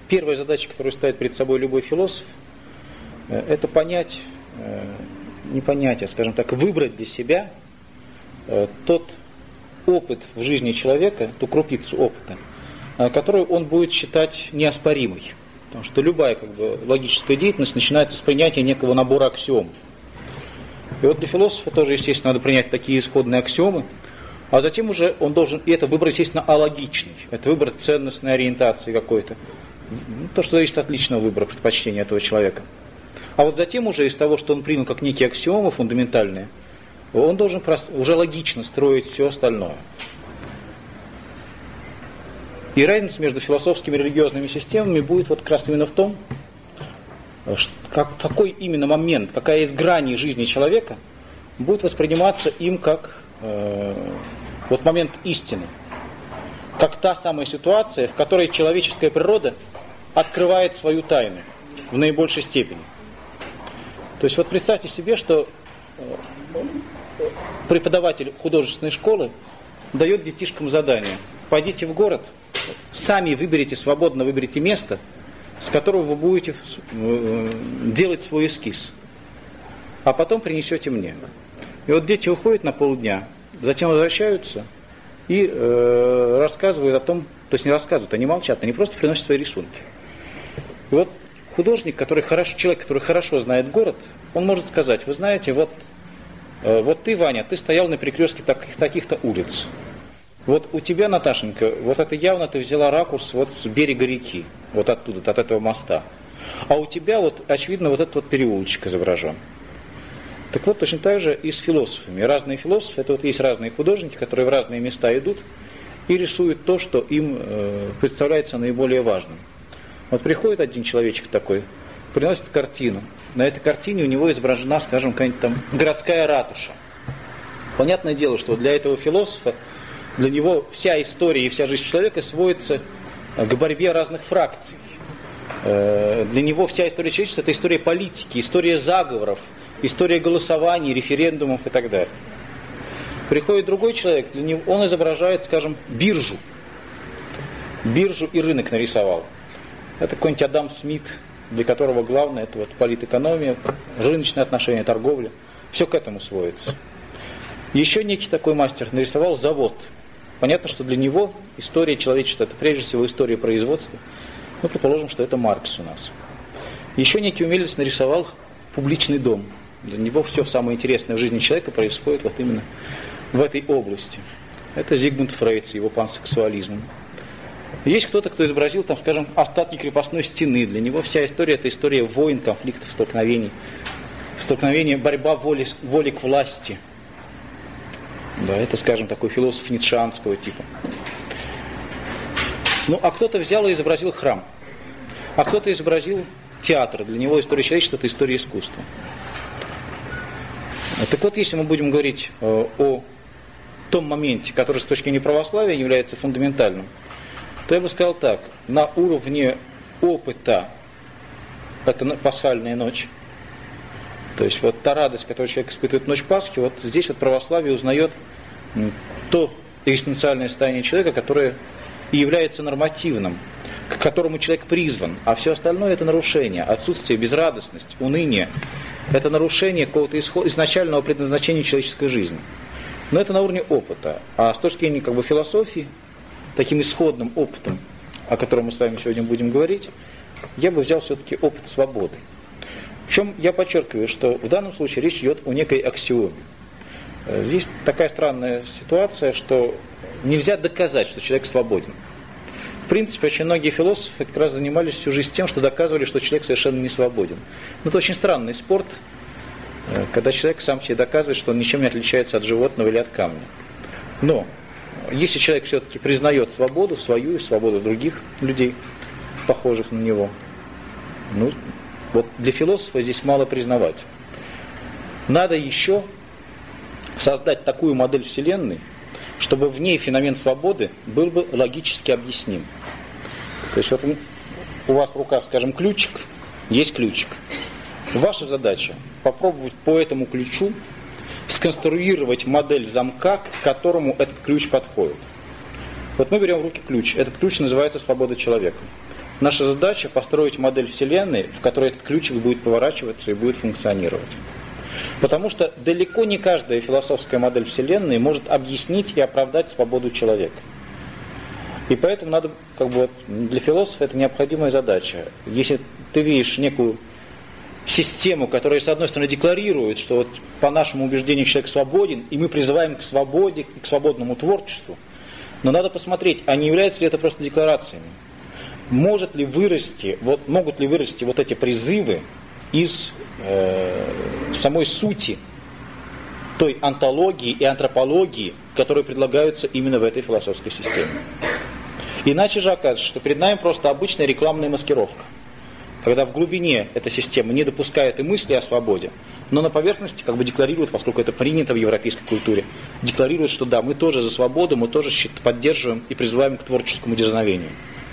первая задача, которую ставит перед собой любой философ, это понять, не понять, а, скажем так, выбрать для себя тот опыт в жизни человека, ту крупицу опыта, которую он будет считать неоспоримой. Потому что любая логическая деятельность начинается с принятия некого набора аксиом. И вот для философа тоже, естественно, надо принять такие исходные аксиомы, а затем уже он должен и это выбрать, естественно, алогичный. Это выбор ценностной ориентации какой-то. То, что зависит от личного выбора, предпочтения этого человека. А вот затем уже из того, что он принял как некие аксиомы фундаментальные, он должен уже логично строить все остальное. И разница между философскими и религиозными системами будет вот как раз именно в том, какой именно момент, какая из граней жизни человека будет восприниматься им как вот момент истины. Как та самая ситуация, в которой человеческая природа открывает свою тайну в наибольшей степени. То есть вот представьте себе, что преподаватель художественной школы дает детишкам задание. Пойдите в город, сами свободно выберите место, с которого вы будете делать свой эскиз. А потом принесете мне. И вот дети уходят на полдня, затем возвращаются и рассказывают о том, то есть не рассказывают, они молчат, они просто приносят свои рисунки. И вот художник, человек, который хорошо знает город, он может сказать: вы знаете, вот ты, Ваня, ты стоял на перекрестке таких-то улиц. Вот у тебя, Наташенька, вот это явно ты взяла ракурс вот с берега реки, вот оттуда, от этого моста. А у тебя вот, очевидно, вот этот вот переулочек изображен. Так вот, точно так же и с философами. Разные философы, это вот есть разные художники, которые в разные места идут и рисуют то, что им представляется наиболее важным. Вот приходит один человечек такой, приносит картину. На этой картине у него изображена, скажем, какая-нибудь там городская ратуша. Понятное дело, что для этого философа, для него вся история и вся жизнь человека сводится к борьбе разных фракций. Для него вся история человечества – это история политики, история заговоров, история голосований, референдумов и так далее. Приходит другой человек, для него, он изображает, скажем, биржу. Биржу и рынок нарисовал. Это какой-нибудь Адам Смит, для которого главное это вот политэкономия, рыночные отношения, торговля. Все к этому сводится. Еще некий такой мастер нарисовал завод. Понятно, что для него история человечества это прежде всего история производства. Ну, предположим, что это Маркс у нас. Еще некий умелец нарисовал публичный дом. Для него все самое интересное в жизни человека происходит вот именно в этой области. Это Зигмунд Фрейд с его пансексуализмом. Есть кто-то, кто изобразил, там, скажем, остатки крепостной стены. Для него вся история это история войн, конфликтов, столкновений. Борьба воли к власти. Да, это, скажем, такой философ ницшеанского типа. Ну, а кто-то взял и изобразил храм. А кто-то изобразил театр. Для него история человечества – это история искусства. Так вот, если мы будем говорить о том моменте, который с точки зрения православия является фундаментальным, то я бы сказал так. На уровне опыта это пасхальная ночь. То есть вот та радость, которую человек испытывает в ночь Пасхи, вот здесь вот православие узнает то экзистенциальное состояние человека, которое и является нормативным, к которому человек призван, а все остальное это нарушение, отсутствие, безрадостность, уныние. Это нарушение какого-то изначального предназначения человеческой жизни. Но это на уровне опыта. А с точки зрения философии, таким исходным опытом, о котором мы с вами сегодня будем говорить, я бы взял все-таки опыт свободы. Причем я подчеркиваю, что в данном случае речь идет о некой аксиоме. Здесь такая странная ситуация, что нельзя доказать, что человек свободен. В принципе, очень многие философы как раз занимались всю жизнь тем, что доказывали, что человек совершенно не свободен. Но это очень странный спорт, когда человек сам себе доказывает, что он ничем не отличается от животного или от камня. Но если человек все-таки признает свободу свою и свободу других людей, похожих на него, ну, вот для философа здесь мало признавать. Надо еще создать такую модель Вселенной, чтобы в ней феномен свободы был бы логически объясним. То есть вот у вас в руках, скажем, ключик, есть ключик. Ваша задача попробовать по этому ключу сконструировать модель замка, к которому этот ключ подходит. Вот мы берем в руки ключ. Этот ключ называется свобода человека. Наша задача построить модель Вселенной, в которой этот ключик будет поворачиваться и будет функционировать. Потому что далеко не каждая философская модель Вселенной может объяснить и оправдать свободу человека. И поэтому надо, для философа это необходимая задача. Если ты видишь некую систему, которая, с одной стороны, декларирует, что вот по нашему убеждению человек свободен, и мы призываем к свободе, к свободному творчеству, но надо посмотреть, а не является ли это просто декларациями. Могут ли вырасти вот эти призывы из самой сути той онтологии и антропологии, которые предлагаются именно в этой философской системе. Иначе же окажется, что перед нами просто обычная рекламная маскировка, когда в глубине эта система не допускает и мысли о свободе, но на поверхности декларирует, поскольку это принято в европейской культуре, декларирует, что да, мы тоже за свободу, мы тоже поддерживаем и призываем к творческому дерзновению.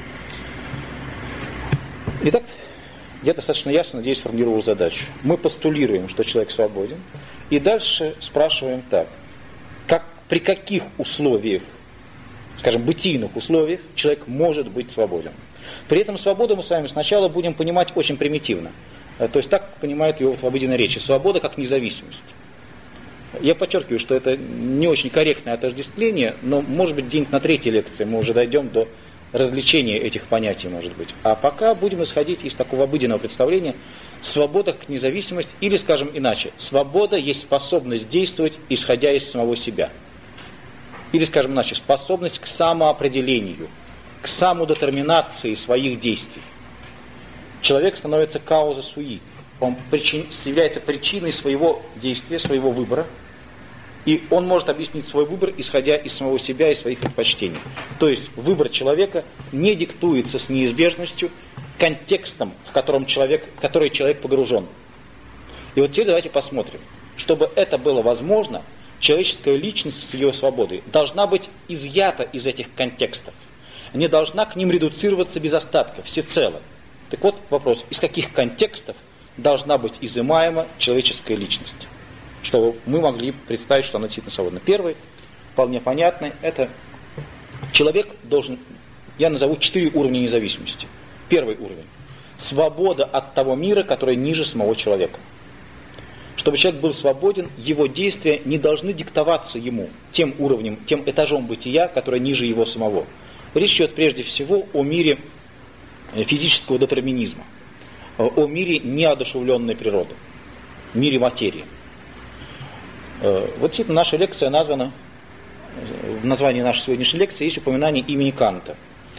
Итак, я достаточно ясно, надеюсь, сформулировал задачу. Мы постулируем, что человек свободен, и дальше спрашиваем так: при каких условиях, скажем, бытийных условиях, человек может быть свободен? При этом свободу мы с вами сначала будем понимать очень примитивно. То есть так понимают его в обыденной речи. Свобода как независимость. Я подчеркиваю, что это не очень корректное отождествление, но, может быть, где-нибудь на третьей лекции мы уже дойдем до развлечения этих понятий, может быть. А пока будем исходить из такого обыденного представления: свобода как независимость, или, скажем иначе, свобода есть способность действовать, исходя из самого себя. Или, скажем иначе, способность к самоопределению, к самодетерминации своих действий. Человек становится кауза суи. Он является причиной своего действия, своего выбора. И он может объяснить свой выбор, исходя из самого себя и своих предпочтений. То есть выбор человека не диктуется с неизбежностью контекстом, в который человек погружен. И вот теперь давайте посмотрим. Чтобы это было возможно, человеческая личность с ее свободой должна быть изъята из этих контекстов. Не должна к ним редуцироваться без остатка, всецело. Так вот вопрос: из каких контекстов должна быть изымаема человеческая личность? Чтобы мы могли представить, что она действительно свободна. Первый, вполне понятный, это человек должен, я назову 4 уровня независимости. Первый уровень: свобода от того мира, который ниже самого человека. Чтобы человек был свободен, его действия не должны диктоваться ему тем уровнем, тем этажом бытия, который ниже его самого. Речь идет прежде всего о мире физического детерминизма, о мире неодушевленной природы, мире материи. Вот действительно наша лекция названа, в названии нашей сегодняшней лекции есть упоминание имени Канта.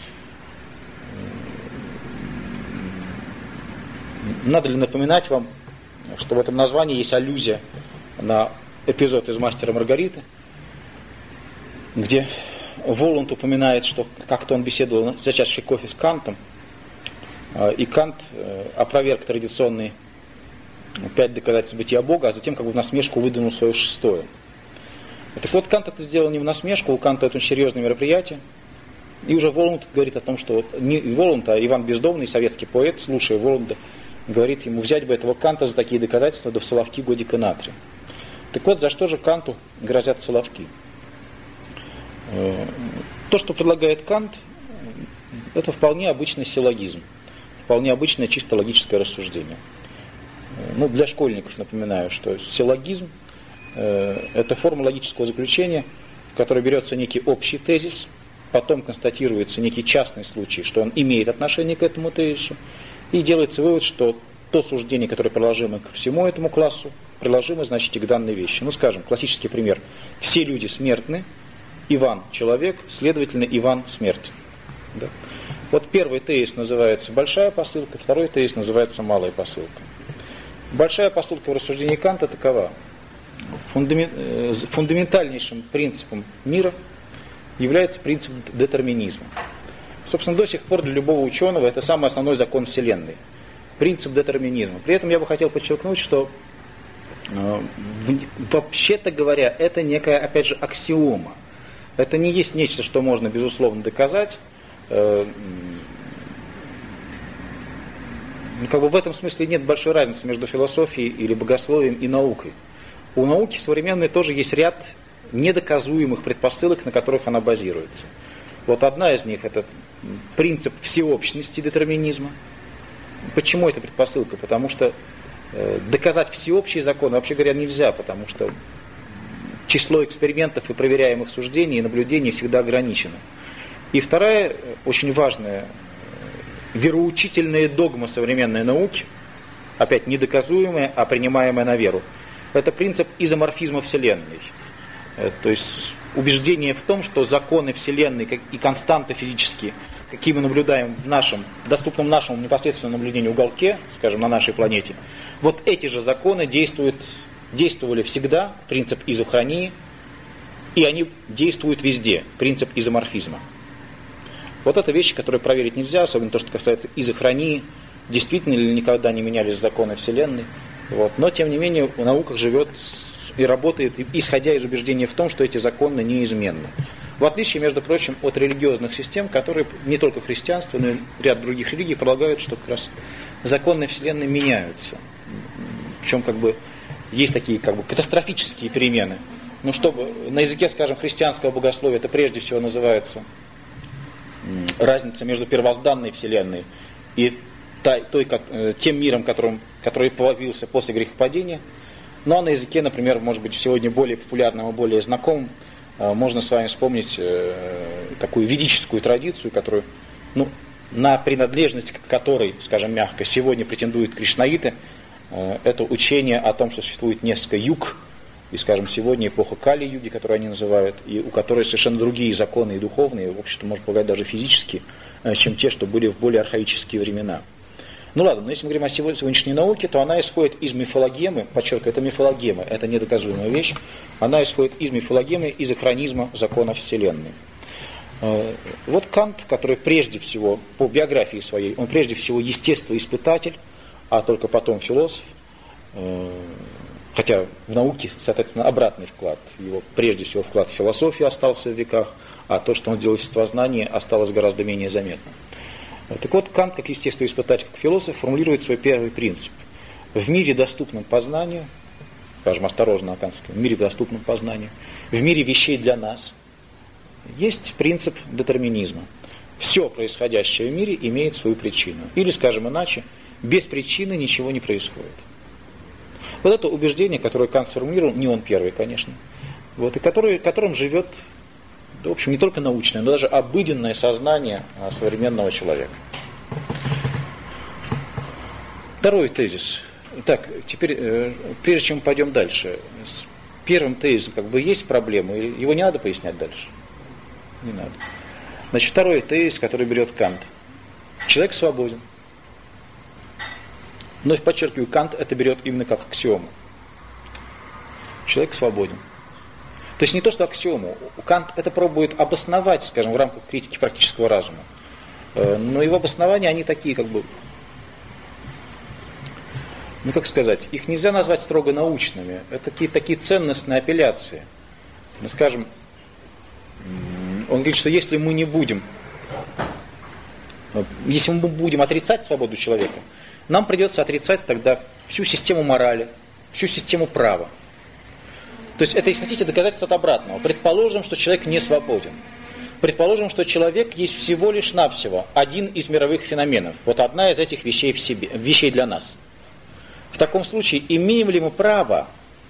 Надо ли напоминать вам, что в этом названии есть аллюзия на эпизод из «Мастера и Маргариты», где Воланд упоминает, что как-то он беседовал за чашкой кофе с Кантом, и Кант опроверг традиционные 5 доказательств бытия Бога, а затем в насмешку выдвинул свое 6-е. Так вот, Кант это сделал не в насмешку, у Канта это очень серьезное мероприятие. И уже Воланд говорит о том, что не Воланд, а Иван Бездомный, советский поэт, слушая Воланда, говорит ему взять бы этого Канта за такие доказательства, да в соловки годика натрия. Так вот, за что же Канту грозят соловки? То, что предлагает Кант, это вполне обычный силлогизм, вполне обычное чисто логическое рассуждение. Для школьников напоминаю, что силлогизм это форма логического заключения, в которой берется некий общий тезис, потом констатируется некий частный случай, что он имеет отношение к этому тезису, и делается вывод, что то суждение, которое приложимо ко всему этому классу, приложимо, значит, и к данной вещи. Скажем, классический пример: все люди смертны, Иван человек, следовательно, Иван смертен. Да? Вот первый тезис называется большая посылка, второй тезис называется малая посылка. Большая посылка в рассуждении Канта такова: фундаментальнейшим принципом мира является принцип детерминизма. Собственно, до сих пор для любого ученого это самый основной закон Вселенной. Принцип детерминизма. При этом я бы хотел подчеркнуть, что вообще-то говоря, это некая, опять же, аксиома. Это не есть нечто, что можно безусловно доказать. В этом смысле нет большой разницы между философией или богословием и наукой. У науки современной тоже есть ряд недоказуемых предпосылок, на которых она базируется. Вот одна из них – это принцип всеобщности детерминизма. Почему это предпосылка? Потому что доказать всеобщие законы, вообще говоря, нельзя, потому что число экспериментов и проверяемых суждений и наблюдений всегда ограничено. И вторая, очень важная, вероучительная догма современной науки, опять недоказуемая, а принимаемая на веру, это принцип изоморфизма Вселенной. То есть убеждение в том, что законы Вселенной и константы физические, какие мы наблюдаем в нашем, доступном нашему непосредственному наблюдению уголке, скажем, на нашей планете, вот эти же законы действовали всегда, принцип изохронии, и они действуют везде, принцип изоморфизма. Вот это вещи, которые проверить нельзя, особенно то, что касается изохронии, действительно ли никогда не менялись законы Вселенной. Вот. Но, тем не менее, наука живет и работает, исходя из убеждения в том, что эти законы неизменны. В отличие, между прочим, от религиозных систем, которые не только христианство, но и ряд других религий полагают, что как раз законы Вселенной меняются. Причем есть такие катастрофические перемены. Ну, чтобы на языке, скажем, христианского богословия, это прежде всего называется разница между первозданной Вселенной и тем миром, который появился после грехопадения. Ну а на языке, например, может быть, сегодня более популярным и более знакомым, можно с вами вспомнить такую ведическую традицию, которую, на принадлежность к которой, скажем мягко, сегодня претендуют кришнаиты. Это учение о том, что существует несколько юг, и, скажем, сегодня эпоха Кали-юги, которую они называют, и у которой совершенно другие законы и духовные, в общем-то, можно полагать, даже физические, чем те, что были в более архаические времена. Ну ладно, но если мы говорим о сегодняшней науке, то она исходит из мифологемы, подчеркиваю, это мифологема, это недоказуемая вещь, она исходит из мифологемы, из изохронизма законов Вселенной. Вот Кант, который прежде всего, по биографии своей, он прежде всего естествоиспытатель, а только потом философ, хотя в науке, соответственно, обратный вклад. Его прежде всего вклад в философию остался в веках, а то, что он сделал в естествознании, осталось гораздо менее заметно. Так вот, Кант, как естествоиспытатель, как философ, формулирует свой первый принцип. В мире, доступном познанию, скажем осторожно на кантском, в мире, доступном познанию, в мире вещей для нас, есть принцип детерминизма. Все происходящее в мире имеет свою причину. Или, скажем иначе, без причины ничего не происходит. Вот это убеждение, которое Кант сформулировал, не он первый, конечно, вот, и которым живет, в общем, не только научное, но даже обыденное сознание современного человека. Второй тезис. Так, теперь, прежде чем мы пойдем дальше, с первым тезисом есть проблема, его не надо пояснять дальше? Не надо. Значит, второй тезис, который берет Кант. Человек свободен. Но, подчеркиваю, Кант это берет именно как аксиому. Человек свободен. То есть не то, что аксиому. Кант это пробует обосновать, скажем, в рамках критики практического разума. Но его обоснования, они такие, их нельзя назвать строго научными. Это такие ценностные апелляции. Ну, скажем, он говорит, что если мы будем отрицать свободу человека, нам придется отрицать тогда всю систему морали, всю систему права. То есть это, если хотите, доказательство от обратного. Предположим, что человек не свободен. Предположим, что человек есть всего лишь навсего один из мировых феноменов. Вот одна из этих вещей в себе, вещей для нас. В таком случае, имеем ли мы право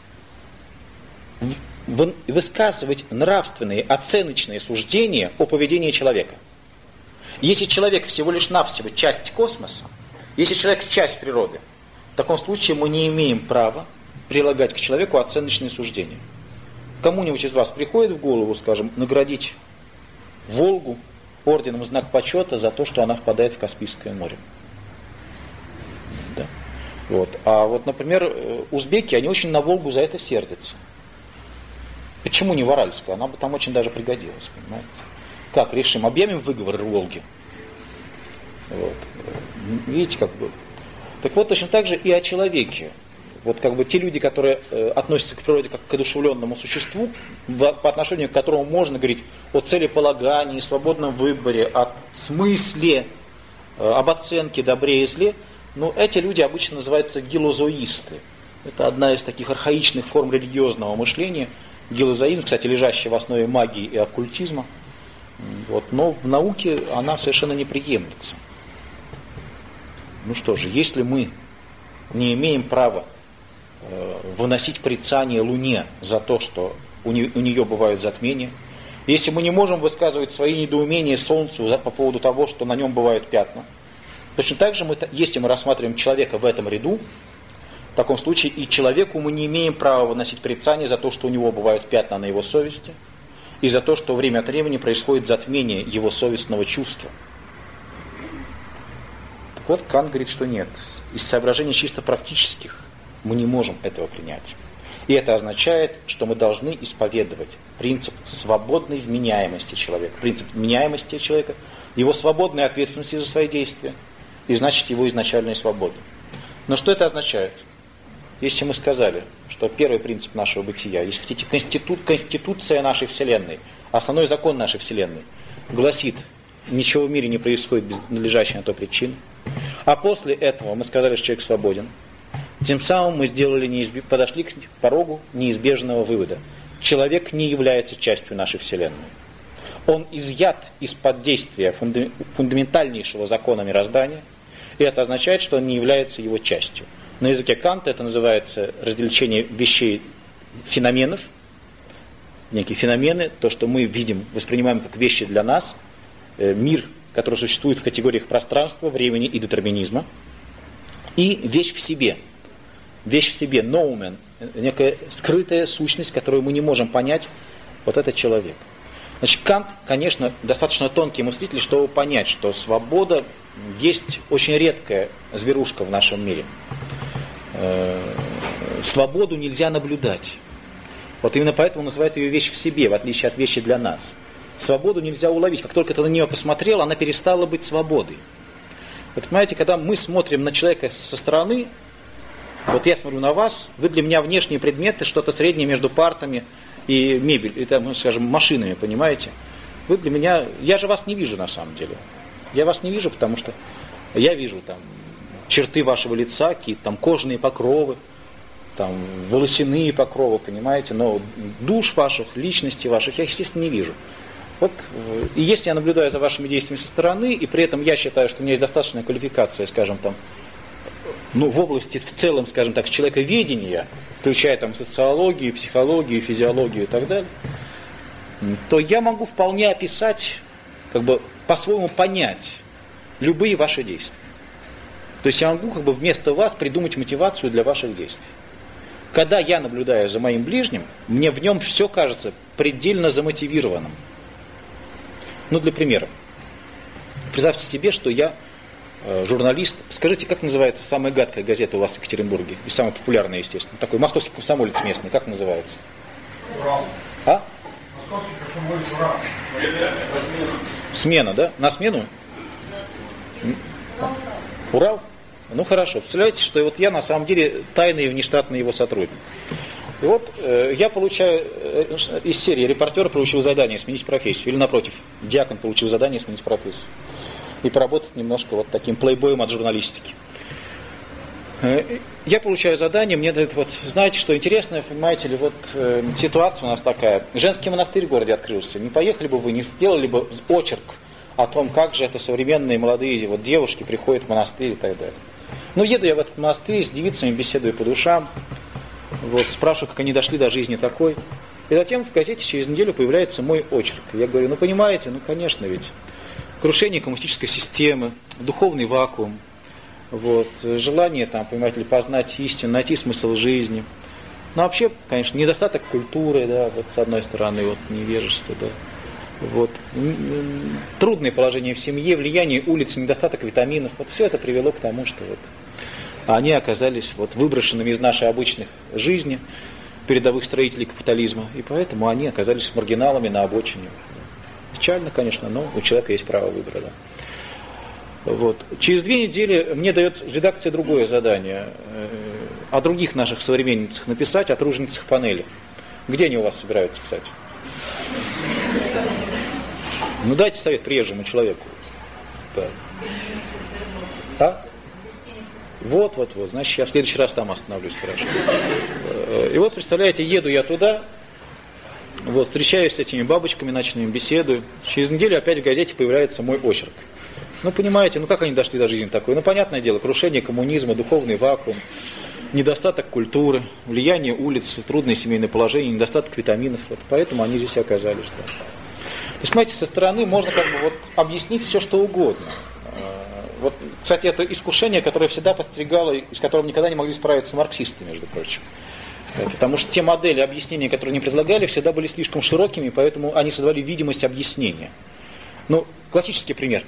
высказывать нравственные, оценочные суждения о поведении человека? Если человек всего лишь навсего часть космоса, если человек часть природы, в таком случае мы не имеем права прилагать к человеку оценочные суждения. Кому-нибудь из вас приходит в голову, скажем, наградить Волгу орденом знак почета за то, что она впадает в Каспийское море? Да. Вот. А вот, например, узбеки, они очень на Волгу за это сердятся. Почему не в Аральское? Она бы там очень даже пригодилась, понимаете? Как решим? Объявим выговор Волге. Вот. Видите, Так вот, точно так же и о человеке. Вот те люди, которые относятся к природе как к одушевленному существу, по отношению к которому можно говорить о целеполагании, свободном выборе, о смысле, об оценке добре и зле, но эти люди обычно называются гилозоисты. Это одна из таких архаичных форм религиозного мышления. Гилозоизм, кстати, лежащий в основе магии и оккультизма. Вот, но в науке она совершенно не приемлется. Ну что же, если мы не имеем права выносить порицание Луне за то, что у нее бывают затмения, если мы не можем высказывать свои недоумения Солнцу по поводу того, что на нем бывают пятна, точно так же, если мы рассматриваем человека в этом ряду, в таком случае и человеку мы не имеем права выносить порицание за то, что у него бывают пятна на его совести, и за то, что время от времени происходит затмение его совестного чувства. Так вот, Кант говорит, что нет. Из соображений чисто практических мы не можем этого принять. И это означает, что мы должны исповедовать принцип свободной вменяемости человека. Принцип вменяемости человека, его свободной ответственности за свои действия, и значит его изначальной свободы. Но что это означает? Если мы сказали, что первый принцип нашего бытия, если хотите, конституция нашей Вселенной, основной закон нашей Вселенной, гласит, ничего в мире не происходит без надлежащей на то причины. А после этого мы сказали, что человек свободен. Тем самым мы подошли к порогу неизбежного вывода. Человек не является частью нашей Вселенной. Он изъят из-под действия фундаментальнейшего закона мироздания, и это означает, что он не является его частью. На языке Канта это называется разделение вещей феноменов. Некие феномены, то, что мы видим, воспринимаем как вещи для нас, мир, который существует в категориях пространства, времени и детерминизма, и вещь в себе. Вещь в себе, ноумен, некая скрытая сущность, которую мы не можем понять, вот это человек. Значит, Кант, конечно, достаточно тонкий мыслитель, чтобы понять, что свобода есть очень редкая зверушка в нашем мире. Свободу нельзя наблюдать. Вот именно поэтому называют ее вещь в себе, в отличие от вещи для нас. Свободу нельзя уловить. Как только ты на нее посмотрел, она перестала быть свободой. Вот понимаете, когда мы смотрим на человека со стороны, вот я смотрю на вас, вы для меня внешние предметы, что-то среднее между партами и мебель, и там, скажем, машинами, понимаете? Вы для меня, я же вас не вижу на самом деле. Я вас не вижу, потому что я вижу там черты вашего лица, какие-то там кожные покровы, там волосяные покровы, понимаете, но душ ваших, личности ваших я, естественно, не вижу. Вот, и если я наблюдаю за вашими действиями со стороны, и при этом я считаю, что у меня есть достаточная квалификация, скажем, там, ну, в области в целом, скажем так, человековедения, включая там социологию, психологию, физиологию и так далее, то я могу вполне описать, как бы по-своему понять любые ваши действия. То есть я могу как бы вместо вас придумать мотивацию для ваших действий. Когда я наблюдаю за моим ближним, мне в нем все кажется предельно замотивированным. Ну, для примера. Представьте себе, что я журналист. Скажите, как называется самая гадкая газета у вас в Екатеринбурге? И самая популярная, естественно. Такой московский комсомолец местный. Как называется? Урал. А? Московский комсомолец Урал. Смена, да? На смену? Урал? Ну хорошо. Представляете, что вот я на самом деле тайный и внештатный его сотрудник. И вот я получаю из серии репортер получил задание сменить профессию. Или напротив, диакон получил задание сменить профессию. И поработать немножко вот таким плейбоем от журналистики. Я получаю задание, мне дают вот, знаете, что интересно, понимаете ли, вот ситуация у нас такая. Женский монастырь в городе открылся. Не поехали бы вы, не сделали бы очерк о том, как же это современные молодые вот девушки приходят в монастырь и так далее. Ну, еду я в этот монастырь, с девицами беседую по душам, вот, спрашиваю, как они дошли до жизни такой. И затем в газете через неделю появляется мой очерк. Я говорю, ну, понимаете, ну, конечно, ведь крушение коммунистической системы, духовный вакуум, вот, желание, там, понимаете ли, познать истину, найти смысл жизни. Ну, вообще, конечно, недостаток культуры, да, вот, с одной стороны, вот, невежество, да. Вот. Трудное положение в семье, влияние улиц, недостаток витаминов. Вот все это привело к тому, что вот они оказались вот выброшенными из нашей обычной жизни, передовых строителей капитализма, и поэтому они оказались маргиналами на обочине. Печально, конечно, но у человека есть право выбора. Да. Вот. Через 2 недели мне дает редакция другое задание о других наших современницах написать, о труженицах панели. Где они у вас собираются писать? Ну дайте совет приезжему человеку. Да. А? Вот. Значит, я в следующий раз там остановлюсь, хорошо. И вот, представляете, еду я туда, Вот, встречаюсь с этими бабочками ночными, беседую. Через неделю опять в газете появляется мой очерк. Ну, понимаете, ну как они дошли до жизни такой? Ну, понятное дело, крушение коммунизма, духовный вакуум, недостаток культуры, влияние улиц, трудное семейное положение, недостаток витаминов. Вот, поэтому они здесь и оказались. Да. То есть, понимаете, со стороны можно как бы вот объяснить все, что угодно. Вот, кстати, это искушение, которое всегда подстерегало, и с которым никогда не могли справиться марксисты, между прочим. Потому что те модели объяснения, которые они предлагали, всегда были слишком широкими, поэтому они создавали видимость объяснения. Ну, классический пример.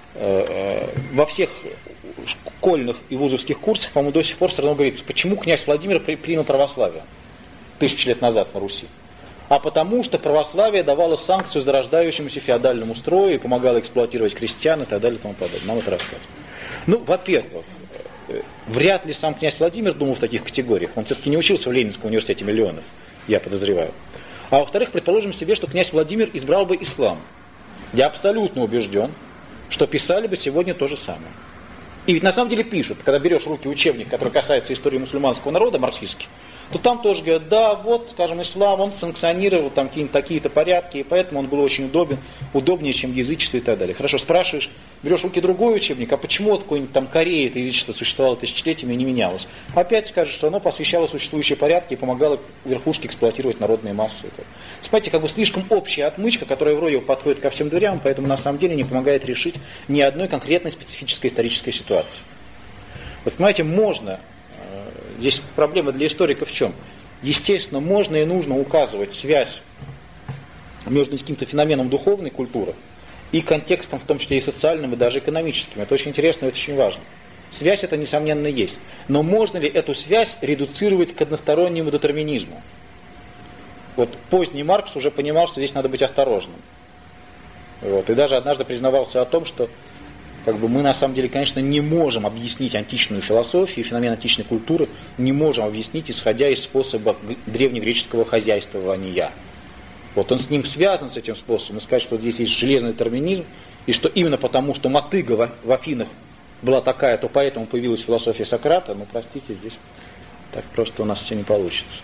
Во всех школьных и вузовских курсах, по-моему, до сих пор все равно говорится, почему князь Владимир принял православие 1000 лет назад на Руси. А потому что православие давало санкцию зарождающемуся феодальному строю и помогало эксплуатировать крестьян и так далее и тому подобное. Нам это рассказывают. Ну, во-первых, вряд ли сам князь Владимир думал в таких категориях. Он все-таки не учился в Ленинском университете миллионов, я подозреваю. А во-вторых, предположим себе, что князь Владимир избрал бы ислам. Я абсолютно убежден, что писали бы сегодня то же самое. И ведь на самом деле пишут, когда берешь в руки учебник, который касается истории мусульманского народа, марксистский, то там тоже говорят, да, вот, скажем, ислам, он санкционировал там какие-то такие-то порядки, и поэтому он был очень удобен, удобнее, чем язычество и так далее. Хорошо, спрашиваешь, берешь в руки другой учебник, а почему вот в какой-нибудь там Корее это язычество существовало тысячелетиями и не менялось? Опять скажешь, что оно посвящало существующие порядки и помогало верхушке эксплуатировать народные массы. Смотрите, как бы слишком общая отмычка, которая вроде подходит ко всем дверям, поэтому на самом деле не помогает решить ни одной конкретной специфической исторической ситуации. Вот понимаете, можно... Здесь проблема для историков в чем? Естественно, можно и нужно указывать связь между каким-то феноменом духовной культуры и контекстом, в том числе и социальным, и даже экономическим. Это очень интересно, это очень важно. Связь это, несомненно, есть. Но можно ли эту связь редуцировать к одностороннему детерминизму? Вот поздний Маркс уже понимал, что здесь надо быть осторожным. Вот. И даже однажды признавался о том, что как бы мы на самом деле, конечно, не можем объяснить античную философию, феномен античной культуры, не можем объяснить, исходя из способа древнегреческого хозяйствования. Вот он с ним связан, с этим способом, и сказать, что здесь есть железный детерминизм, и что именно потому, что мотыга в Афинах была такая, то поэтому появилась философия Сократа, ну, простите, здесь так просто у нас все не получится.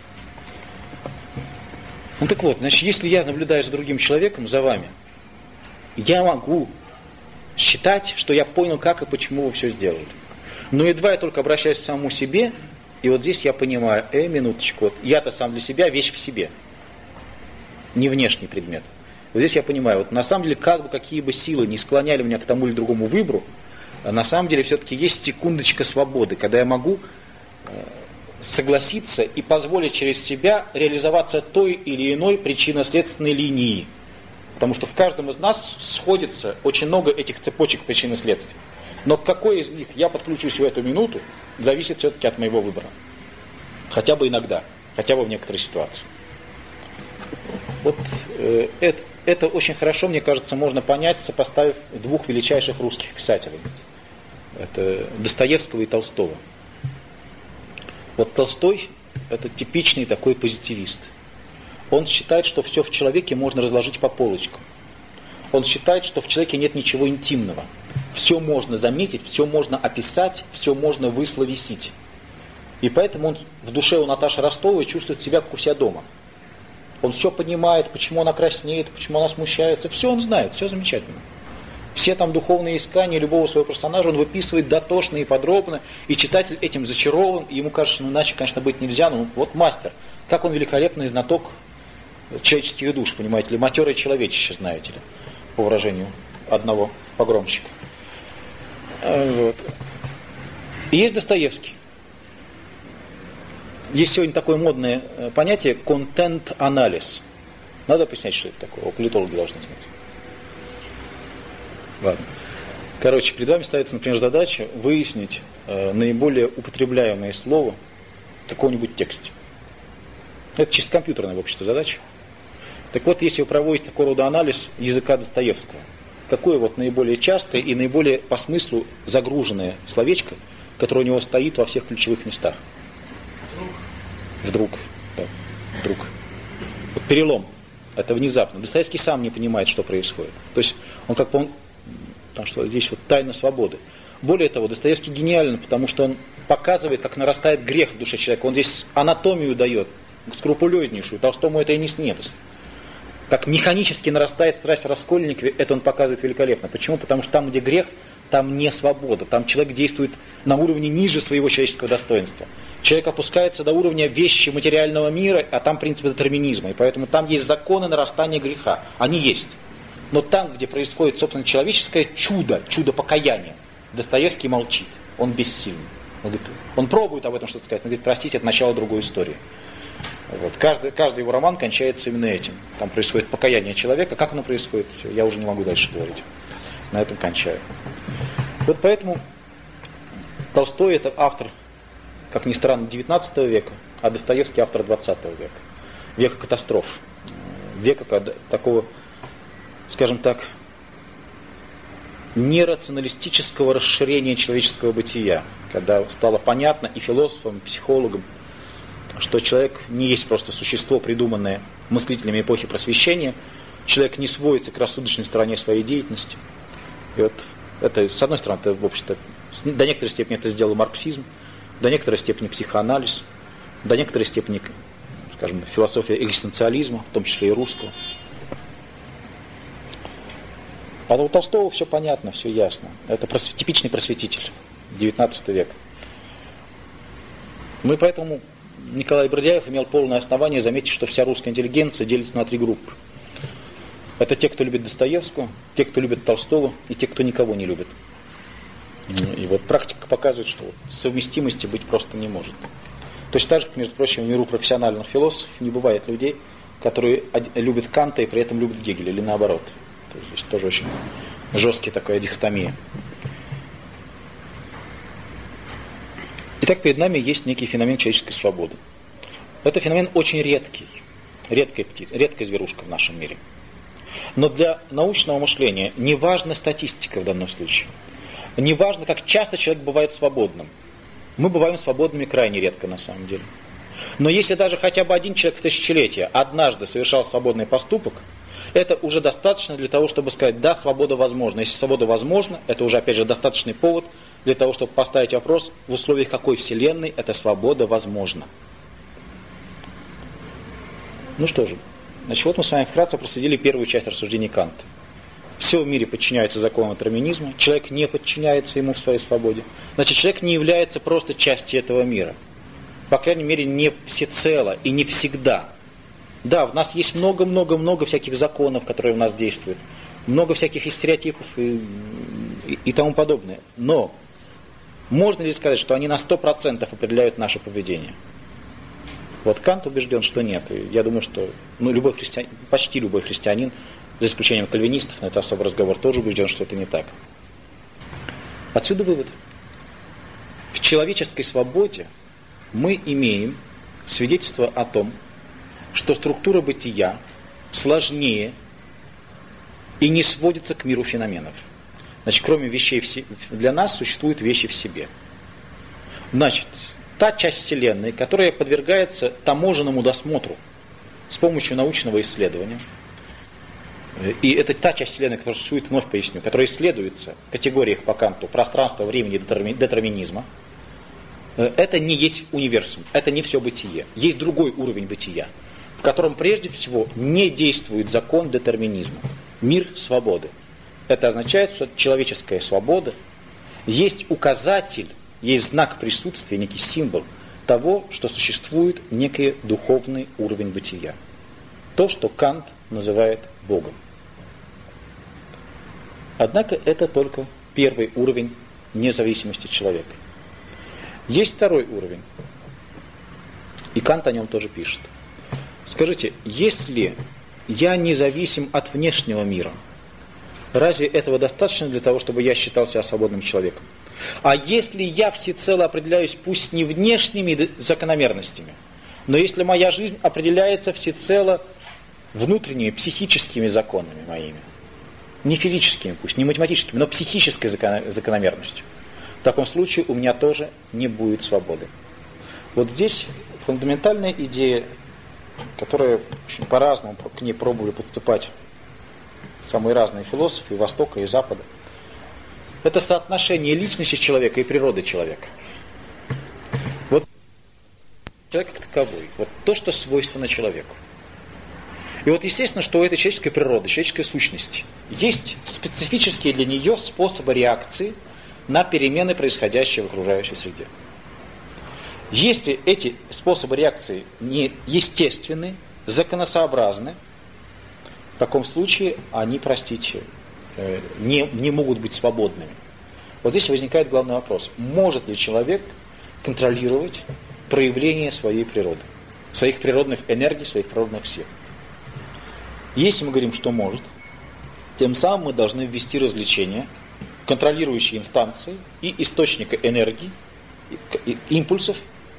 Ну так вот, значит, если я наблюдаю за другим человеком, за вами, я могу считать, что я понял, как и почему вы все сделали. Но едва я только обращаюсь к самому себе, и вот здесь я понимаю, минуточку, вот я-то сам для себя вещь в себе, не внешний предмет. Вот здесь я понимаю, вот на самом деле, как бы какие бы силы не склоняли меня к тому или другому выбору, на самом деле все-таки есть секундочка свободы, когда я могу согласиться и позволить через себя реализоваться той или иной причинно-следственной линии. Потому что в каждом из нас сходится очень много этих цепочек причин и следствий. Но к какой из них я подключусь в эту минуту, зависит все-таки от моего выбора. Хотя бы иногда, хотя бы в некоторых ситуациях. Вот это очень хорошо, мне кажется, можно понять, сопоставив двух величайших русских писателей. Это Достоевского и Толстого. Вот Толстой – это типичный такой позитивист. Он считает, что все в человеке можно разложить по полочкам. Он считает, что в человеке нет ничего интимного. Все можно заметить, все можно описать, все можно высловесить. И поэтому он в душе у Наташи Ростовой чувствует себя как у себя дома. Он все понимает, почему она краснеет, почему она смущается. Все он знает, все замечательно. Все там духовные искания любого своего персонажа он выписывает дотошно и подробно. И читатель этим зачарован. И ему кажется, ну иначе, конечно, быть нельзя. Но вот мастер. Как он великолепный знаток человеческих душ, понимаете ли, матерое человечище, знаете ли, по выражению одного погромщика. Вот. И есть Достоевский. Есть сегодня такое модное понятие контент-анализ. Надо объяснять, что это такое. Политологи должны знать. Ладно. Короче, перед вами ставится, например, задача выяснить наиболее употребляемое слово в каком-нибудь тексте. Это чисто компьютерная, в общем-то, задача. Так вот, если вы проводите такой рода анализ языка Достоевского, какое вот наиболее частое и наиболее по смыслу загруженное словечко, которое у него стоит во всех ключевых местах? Вдруг. Да, вдруг. Вот перелом. Это внезапно. Достоевский сам не понимает, что происходит. То есть он как бы, потому что здесь вот тайна свободы. Более того, Достоевский гениален, потому что он показывает, как нарастает грех в душе человека. Он здесь анатомию дает, скрупулезнейшую. Толстому это и не снилось. как механически нарастает страсть в Раскольникове, это он показывает великолепно. Почему? Потому что там, где грех, там не свобода. Там человек действует на уровне ниже своего человеческого достоинства. Человек опускается до уровня вещи материального мира, а там принцип детерминизма. И поэтому там есть законы нарастания греха. Они есть. Но там, где происходит, собственно, человеческое чудо, чудо покаяния, Достоевский молчит. Он бессильный. Он пробует об этом что-то сказать, но говорит, простите, это начало другой истории. Вот. Каждый его роман кончается именно этим. Там происходит покаяние человека. Как оно происходит? Все, я уже не могу дальше говорить. На этом кончаю. Вот поэтому Толстой это автор, как ни странно, 19 века, а Достоевский автор 20 века. Века катастроф. Века такого, скажем так, нерационалистического расширения человеческого бытия. Когда стало понятно и философам, и психологам, что человек не есть просто существо, придуманное мыслителями эпохи Просвещения. Человек не сводится к рассудочной стороне своей деятельности. И вот это, с одной стороны, это, в общем-то, до некоторой степени это сделал марксизм, до некоторой степени психоанализ, до некоторой степени, скажем, философия экзистенциализма, в том числе и русского. А у Толстого все понятно, все ясно. Это типичный просветитель, 19 век. Мы поэтому... Николай Бердяев имел полное основание заметить, что вся русская интеллигенция делится на 3 группы. Это те, кто любит Достоевского, те, кто любит Толстого, и те, кто никого не любит. И вот практика показывает, что совместимости быть просто не может. Точно так же, между прочим, в миру профессиональных философов не бывает людей, которые любят Канта и при этом любят Гегеля, или наоборот. То есть здесь тоже очень жесткая такая дихотомия. Итак, перед нами есть некий феномен человеческой свободы. Это феномен очень редкий, редкая птица, редкая зверушка в нашем мире. Но для научного мышления не важна статистика в данном случае. Не важно, как часто человек бывает свободным. Мы бываем свободными крайне редко на самом деле. Но если даже хотя бы один человек в тысячелетие однажды совершал свободный поступок, это уже достаточно для того, чтобы сказать, да, свобода возможна. Если свобода возможна, это уже, опять же, достаточный повод для того, чтобы поставить вопрос, в условиях какой вселенной эта свобода возможна. Ну что же, значит, вот мы с вами вкратце проследили первую часть рассуждений Канта. Все в мире подчиняется законам детерминизма, человек не подчиняется ему в своей свободе. Значит, человек не является просто частью этого мира. По крайней мере, не всецело и не всегда. Да, в нас есть много-много-много всяких законов, которые в нас действуют. Много всяких и стереотипов и тому подобное. Но можно ли сказать, что они на 100% определяют наше поведение? Вот Кант убежден, что нет. И я думаю, что почти любой христианин, за исключением кальвинистов, но это особый разговор, тоже убежден, что это не так. Отсюда вывод. В человеческой свободе мы имеем свидетельство о том, что структура бытия сложнее и не сводится к миру феноменов. Значит, кроме вещей для нас существуют вещи в себе. Значит, та часть Вселенной, которая подвергается таможенному досмотру с помощью научного исследования, и это та часть Вселенной, которая существует, вновь поясню, которая исследуется в категориях по Канту пространства, времени, детерминизма, это не есть универсум, это не все бытие. Есть другой уровень бытия, в котором прежде всего не действует закон детерминизма. Мир свободы. Это означает, что человеческая свобода есть указатель, есть знак присутствия, некий символ того, что существует некий духовный уровень бытия. То, что Кант называет Богом. Однако это только первый уровень независимости человека. Есть второй уровень, и Кант о нем тоже пишет. Скажите, если я независим от внешнего мира, разве этого достаточно для того, чтобы я считал себя свободным человеком? А если я всецело определяюсь пусть не внешними закономерностями, но если моя жизнь определяется всецело внутренними психическими законами моими, не физическими пусть, не математическими, но психической закономерностью, в таком случае у меня тоже не будет свободы. Вот здесь фундаментальная идея, которая очень по-разному к ней пробовали подступать самые разные философы и Востока, и Запада. Это соотношение личности человека и природы человека. Вот человек как таковой, вот то, что свойственно человеку. И вот естественно, что у этой человеческой природы, человеческой сущности есть специфические для нее способы реакции на перемены, происходящие в окружающей среде. Если эти способы реакции не естественны, законосообразны, в таком случае они, простите, не могут быть свободными. Вот здесь возникает главный вопрос. Может ли человек контролировать проявление своей природы, своих природных энергий, своих природных сил? Если мы говорим, что может, тем самым мы должны ввести различения, контролирующие инстанции и источника энергии, импульсов,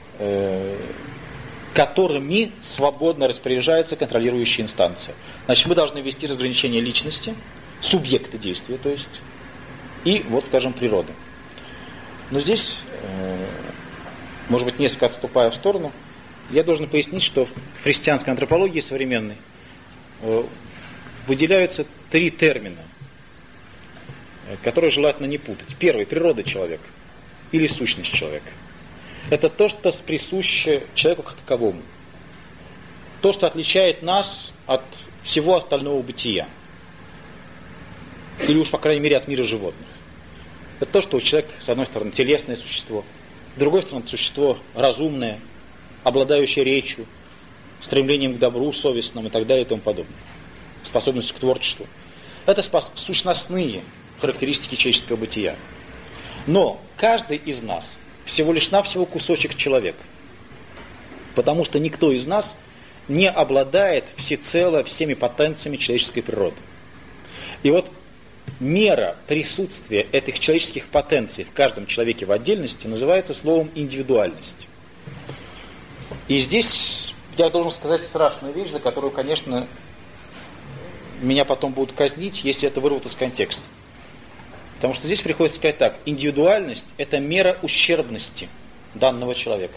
которыми свободно распоряжаются контролирующие инстанции. Значит, мы должны ввести разграничение личности, субъекта действия, то есть, и, вот, скажем, природы. Но здесь, может быть, несколько отступая в сторону, я должен пояснить, что в христианской антропологии современной выделяются 3 термина, которые желательно не путать. Первый – природа человека или сущность человека. Это то, что присуще человеку как таковому. То, что отличает нас от всего остального бытия. Или уж, по крайней мере, от мира животных. Это то, что у человека, с одной стороны, телесное существо, с другой стороны, существо разумное, обладающее речью, стремлением к добру, совестному и так далее и тому подобное. Способностью к творчеству. Это сущностные характеристики человеческого бытия. Но каждый из нас всего лишь навсего кусочек человека. Потому что никто из нас не обладает всецело всеми потенциями человеческой природы. И вот мера присутствия этих человеческих потенций в каждом человеке в отдельности называется словом индивидуальность. И здесь я должен сказать страшную вещь, за которую, конечно, меня потом будут казнить, если это вырвут из контекста. Потому что здесь приходится сказать так: индивидуальность – это мера ущербности данного человека.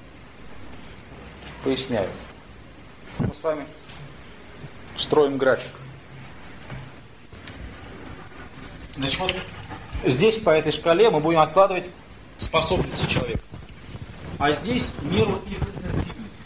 Поясняю. Мы с вами строим график. Значит, вот здесь по этой шкале мы будем откладывать способности человека. А здесь меру их интенсивности.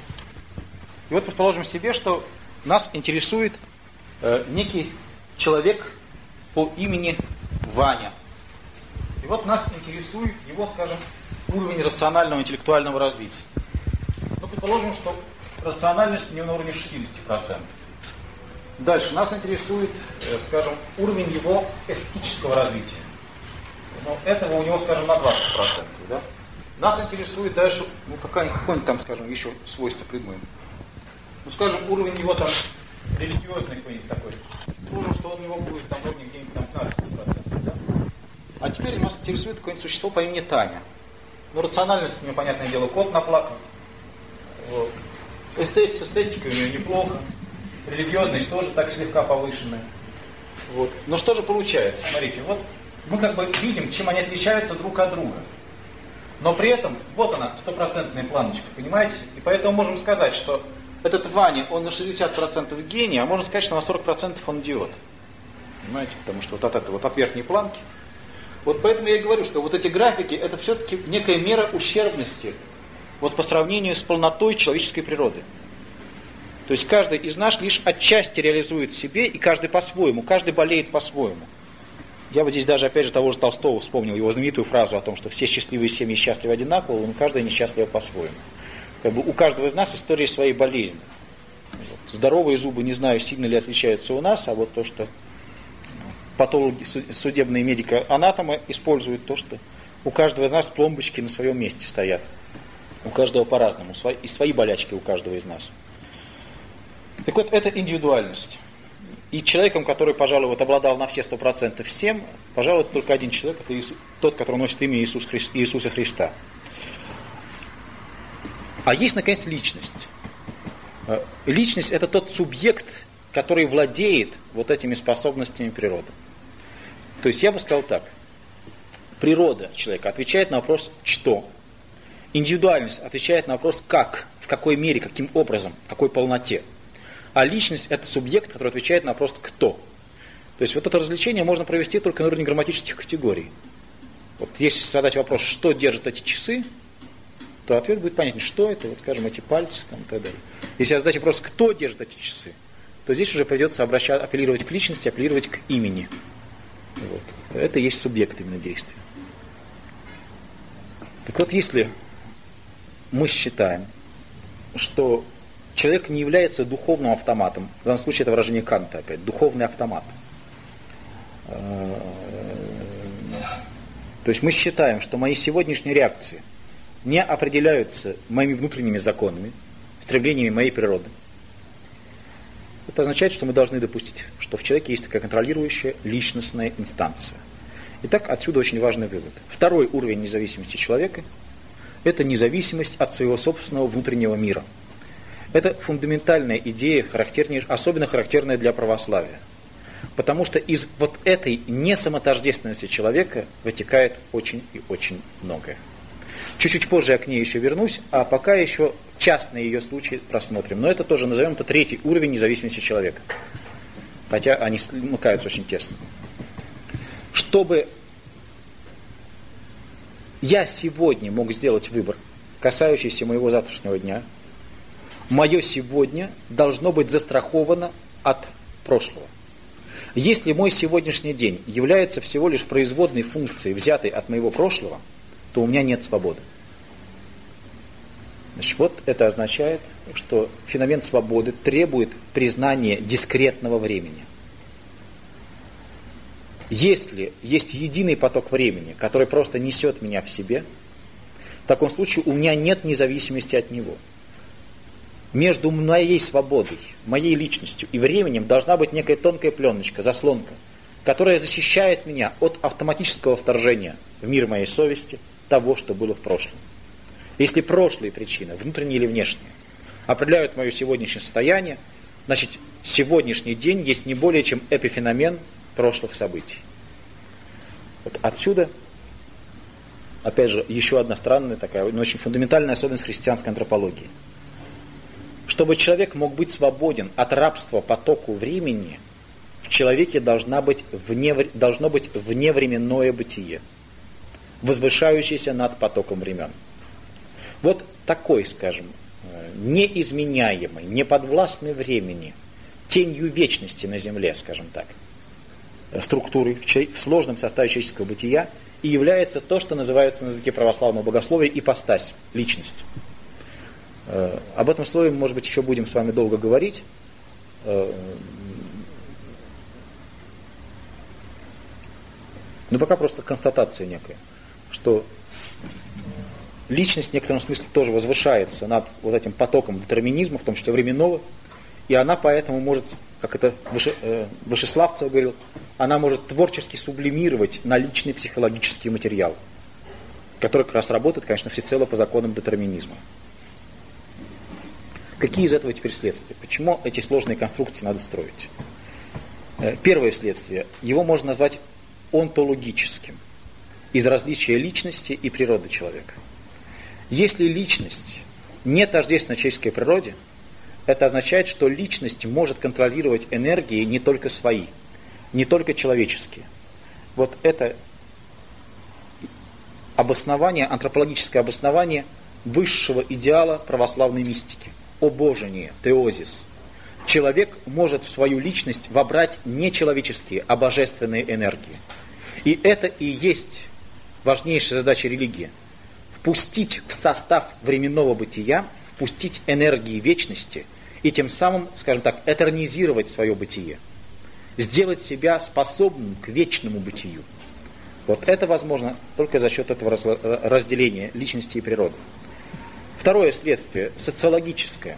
И вот предположим себе, что нас интересует некий человек по имени Ваня. И вот нас интересует его, скажем, уровень рационального интеллектуального развития. Ну, предположим, что рациональность у него на уровне 60%. Дальше нас интересует, скажем, уровень его эстетического развития. Но этого у него, скажем, на 20%. Да? Нас интересует дальше, ну, какое-нибудь там, скажем, еще свойство придумаем. Ну, скажем, уровень его там религиозный какой-нибудь такой. Предположим, что он у него будет там уровень где-нибудь там 15%. Да? А теперь нас интересует какое-нибудь существо по имени Таня. Ну, рациональность у нее, понятное дело, кот наплакал. Вот. С эстетикой у нее неплохо. Религиозность тоже так слегка повышенная. Вот. Но что же получается? Смотрите, вот мы как бы видим, чем они отличаются друг от друга. Но при этом, вот она, 100% планочка, понимаете? И поэтому можем сказать, что этот Ваня, он на 60% гений, а можно сказать, что на 40% он идиот. Понимаете? Потому что вот от этого, вот от верхней планки. Вот поэтому я и говорю, что вот эти графики, это все-таки некая мера ущербности вот по сравнению с полнотой человеческой природы. То есть каждый из нас лишь отчасти реализует в себе, и каждый по-своему, каждый болеет по-своему. Я вот здесь даже, опять же, того же Толстого вспомнил, его знаменитую фразу о том, что все счастливые семьи счастливы одинаково, но каждая несчастлива по-своему. Как бы у каждого из нас история своей болезни. Здоровые зубы, не знаю, сильно ли отличаются у нас, а вот то, что патологи, судебные медико-анатомы используют, то, что у каждого из нас пломбочки на своем месте стоят. У каждого по-разному, и свои болячки у каждого из нас. Так вот, это индивидуальность. И человеком, который, пожалуй, вот обладал на все 100% всем, пожалуй, только один человек, это тот, который носит имя Иисуса Христа. А есть, наконец, личность. Личность – это тот субъект, который владеет вот этими способностями природы. То есть я бы сказал так. Природа человека отвечает на вопрос «что?». Индивидуальность отвечает на вопрос «как?», в какой мере, каким образом, в какой полноте. А личность – это субъект, который отвечает на вопрос «кто?». То есть вот это развлечение можно провести только на уровне грамматических категорий. Вот если задать вопрос «что держит эти часы?», то ответ будет понятен, что это, вот скажем, эти пальцы там, и так далее. Если задать вопрос, кто держит эти часы, то здесь уже придется апеллировать к личности, апеллировать к имени. Вот. Это и есть субъект именно действия. Так вот, если мы считаем, что человек не является духовным автоматом, в данном случае это выражение Канта опять, духовный автомат. То есть мы считаем, что мои сегодняшние реакции не определяются моими внутренними законами, стремлениями моей природы. Это означает, что мы должны допустить, что в человеке есть такая контролирующая личностная инстанция. Итак, отсюда очень важный вывод. Второй уровень независимости человека – это независимость от своего собственного внутреннего мира. Это фундаментальная идея, особенно характерная для православия. Потому что из вот этой несамотождественности человека вытекает очень и очень многое. Чуть-чуть позже я к ней еще вернусь, а пока еще частные ее случаи просмотрим. Но это тоже, назовем это, третий уровень независимости человека. Хотя они смыкаются очень тесно. Чтобы я сегодня мог сделать выбор, касающийся моего завтрашнего дня, мое сегодня должно быть застраховано от прошлого. Если мой сегодняшний день является всего лишь производной функцией, взятой от моего прошлого, то у меня нет свободы. Значит, вот это означает, что феномен свободы требует признания дискретного времени. Если есть единый поток времени, который просто несет меня в себе, в таком случае у меня нет независимости от него. Между моей свободой, моей личностью и временем должна быть некая тонкая пленочка, заслонка, которая защищает меня от автоматического вторжения в мир моей совести того, что было в прошлом. Если прошлые причины, внутренние или внешние, определяют мое сегодняшнее состояние, значит, сегодняшний день есть не более чем эпифеномен прошлых событий. Вот отсюда, опять же, еще одна странная такая, но очень фундаментальная особенность христианской антропологии. Чтобы человек мог быть свободен от рабства потоку времени, в человеке должно быть вневременное бытие, возвышающееся над потоком времен. Вот такой, скажем, неизменяемый, неподвластный времени, тенью вечности на земле, скажем так, структуры в сложном составе человеческого бытия и является то, что называется на языке православного богословия ипостась, личность. Об этом слове, может быть, еще будем с вами долго говорить. Но пока просто констатация некая, что личность в некотором смысле тоже возвышается над вот этим потоком детерминизма, в том числе временного, и она поэтому может, как это Вышеславцев говорил, она может творчески сублимировать наличный психологический материал, который как раз работает, конечно, всецело по законам детерминизма. Какие из этого теперь следствия? Почему эти сложные конструкции надо строить? Первое следствие, его можно назвать онтологическим, из различия личности и природы человека. Если личность не тождественна человеческой природе, это означает, что личность может контролировать энергии не только свои, не только человеческие. Вот это обоснование, антропологическое обоснование высшего идеала православной мистики. Обожение, теозис. Человек может в свою личность вобрать не человеческие, а божественные энергии. И это и есть важнейшая задача религии. Впустить в состав временного бытия, впустить энергии вечности и тем самым, скажем так, этернизировать свое бытие. Сделать себя способным к вечному бытию. Вот это возможно только за счет этого разделения личности и природы. Второе следствие, социологическое.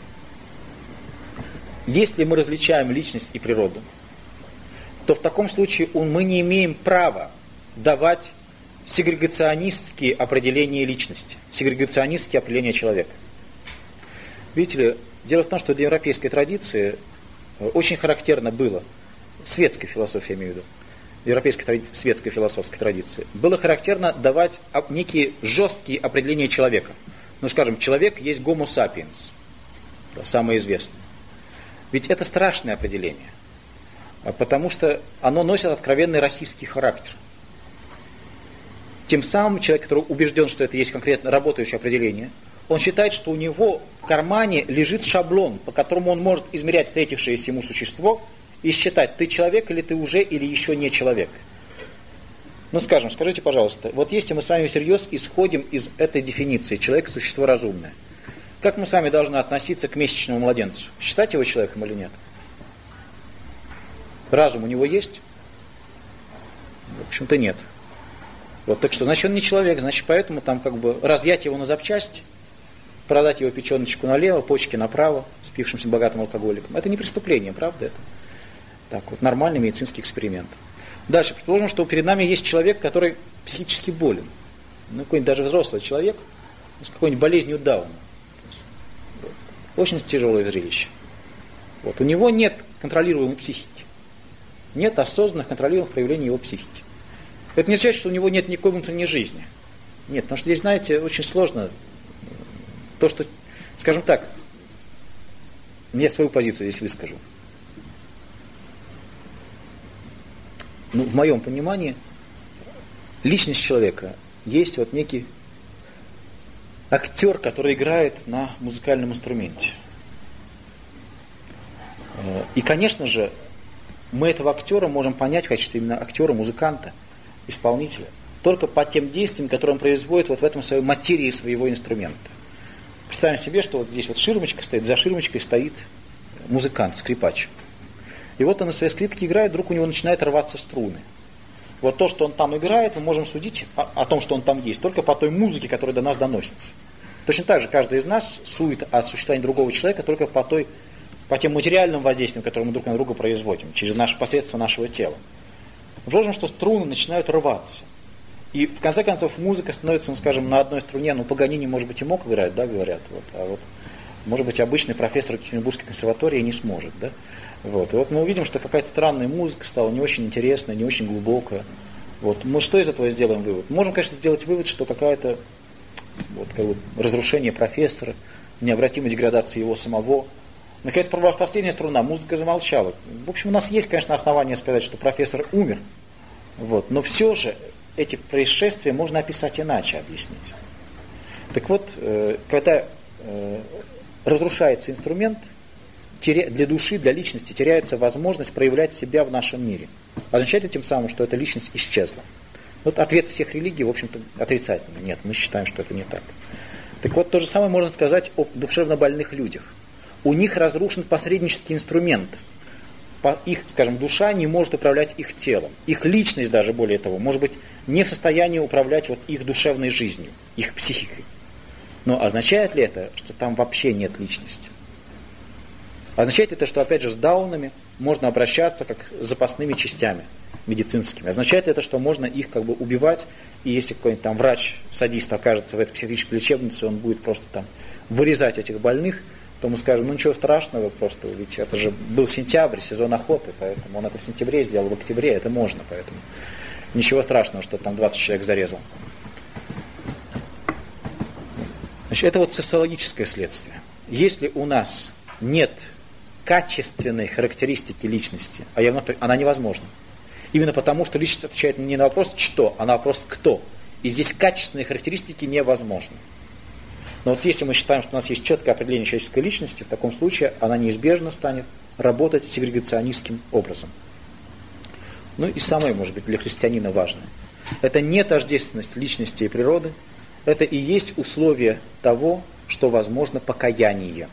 Если мы различаем личность и природу, то в таком случае мы не имеем права давать сегрегационистские определения личности, сегрегационистские определения человека. Видите ли, дело в том, что для европейской традиции очень характерно было, светской философии я имею в виду, европейской традиции, светской философской традиции, было характерно давать некие жесткие определения человека. Ну, скажем, человек есть Homo sapiens, самое известное. Ведь это страшное определение, потому что оно носит откровенный российский характер. Тем самым человек, который убежден, что это есть конкретно работающее определение, он считает, что у него в кармане лежит шаблон, по которому он может измерять встретившееся ему существо и считать, ты человек или ты уже или еще не человек. Ну, скажем, скажите, пожалуйста, вот если мы с вами всерьез исходим из этой дефиниции, человек – существо разумное, как мы с вами должны относиться к месячному младенцу? Считать его человеком или нет? Разум у него есть? В общем-то, нет. Вот, так что, значит, он не человек, значит, поэтому там как бы разъять его на запчасти, продать его печеночку налево, почки направо, спившимся богатым алкоголиком. Это не преступление, правда это? Так вот, нормальный медицинский эксперимент. Дальше, предположим, что перед нами есть человек, который психически болен. Ну, какой-нибудь даже взрослый человек с какой-нибудь болезнью Дауна. Очень тяжелое зрелище. Вот. У него нет контролируемой психики. Нет осознанных, контролируемых проявлений его психики. Это не означает, что у него нет никакой внутренней жизни. Нет, потому что здесь, знаете, очень сложно. То, что, скажем так, я свою позицию здесь выскажу. Ну, в моем понимании, личность человека есть вот некий актер, который играет на музыкальном инструменте. И, конечно же, мы этого актера можем понять в качестве именно актера, музыканта, исполнителя, только по тем действиям, которые он производит вот в этом своей материи своего инструмента. Представим себе, что вот здесь вот ширмочка стоит, за ширмочкой стоит музыкант, скрипач. И вот он на своей скрипке играет, вдруг у него начинают рваться струны. Вот то, что он там играет, мы можем судить о том, что он там есть, только по той музыке, которая до нас доносится. Точно так же каждый из нас сует о существовании другого человека только по тем материальным воздействиям, которые мы друг на друга производим, через наши посредства нашего тела. Предположим, что струны начинают рваться. И в конце концов музыка становится, ну, скажем, на одной струне, ну, Паганини, может быть, и мог играть, да, говорят, вот, а вот, может быть, обычный профессор Екатеринбургской консерватории не сможет, да. Вот. И вот мы увидим, что какая-то странная музыка стала не очень интересная, не очень глубокая. Вот. Мы что из этого сделаем вывод? Можем, конечно, сделать вывод, что какая-то вот, как бы, разрушение профессора, необратимая деградация его самого. Наконец, последняя струна, музыка замолчала. В общем, у нас есть, конечно, основания сказать, что профессор умер. Вот. Но все же эти происшествия можно описать иначе, объяснить. Так вот, когда разрушается инструмент, для души, для личности теряется возможность проявлять себя в нашем мире. Означает ли тем самым, что эта личность исчезла? Вот ответ всех религий, в общем-то, отрицательный. Нет, мы считаем, что это не так. Так вот, то же самое можно сказать о душевно больных людях. У них разрушен посреднический инструмент. Их, скажем, душа не может управлять их телом. Их личность даже, более того, может быть не в состоянии управлять вот их душевной жизнью, их психикой. Но означает ли это, что там вообще нет личности? Означает это, что, опять же, с даунами можно обращаться как с запасными частями медицинскими. Означает это, что можно их как бы убивать, и если какой-нибудь там врач-садист окажется в этой психической лечебнице, он будет просто там вырезать этих больных, то мы скажем, ну ничего страшного, просто, ведь это же был сентябрь, сезон охоты, поэтому он это в сентябре сделал, в октябре это можно, поэтому ничего страшного, что там 20 человек зарезал. Значит, это вот социологическое следствие. Если у нас нет качественной характеристики личности, а явно она невозможна. Именно потому, что личность отвечает не на вопрос «что», а на вопрос «кто». И здесь качественные характеристики невозможны. Но вот если мы считаем, что у нас есть четкое определение человеческой личности, в таком случае она неизбежно станет работать сегрегационистским образом. Ну и самое, может быть, для христианина важное. Это не тождественность личности и природы, это и есть условие того, что возможно покаяние.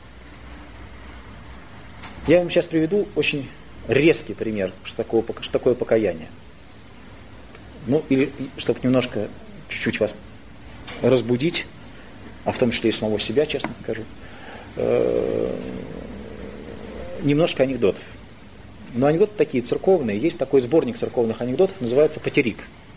Я вам сейчас приведу очень резкий пример, что такое покаяние. Ну, или чтобы немножко, чуть-чуть вас разбудить, а в том числе и самого себя, честно скажу, немножко анекдотов. Но анекдоты такие церковные. Есть такой сборник церковных анекдотов, называется «Патерик».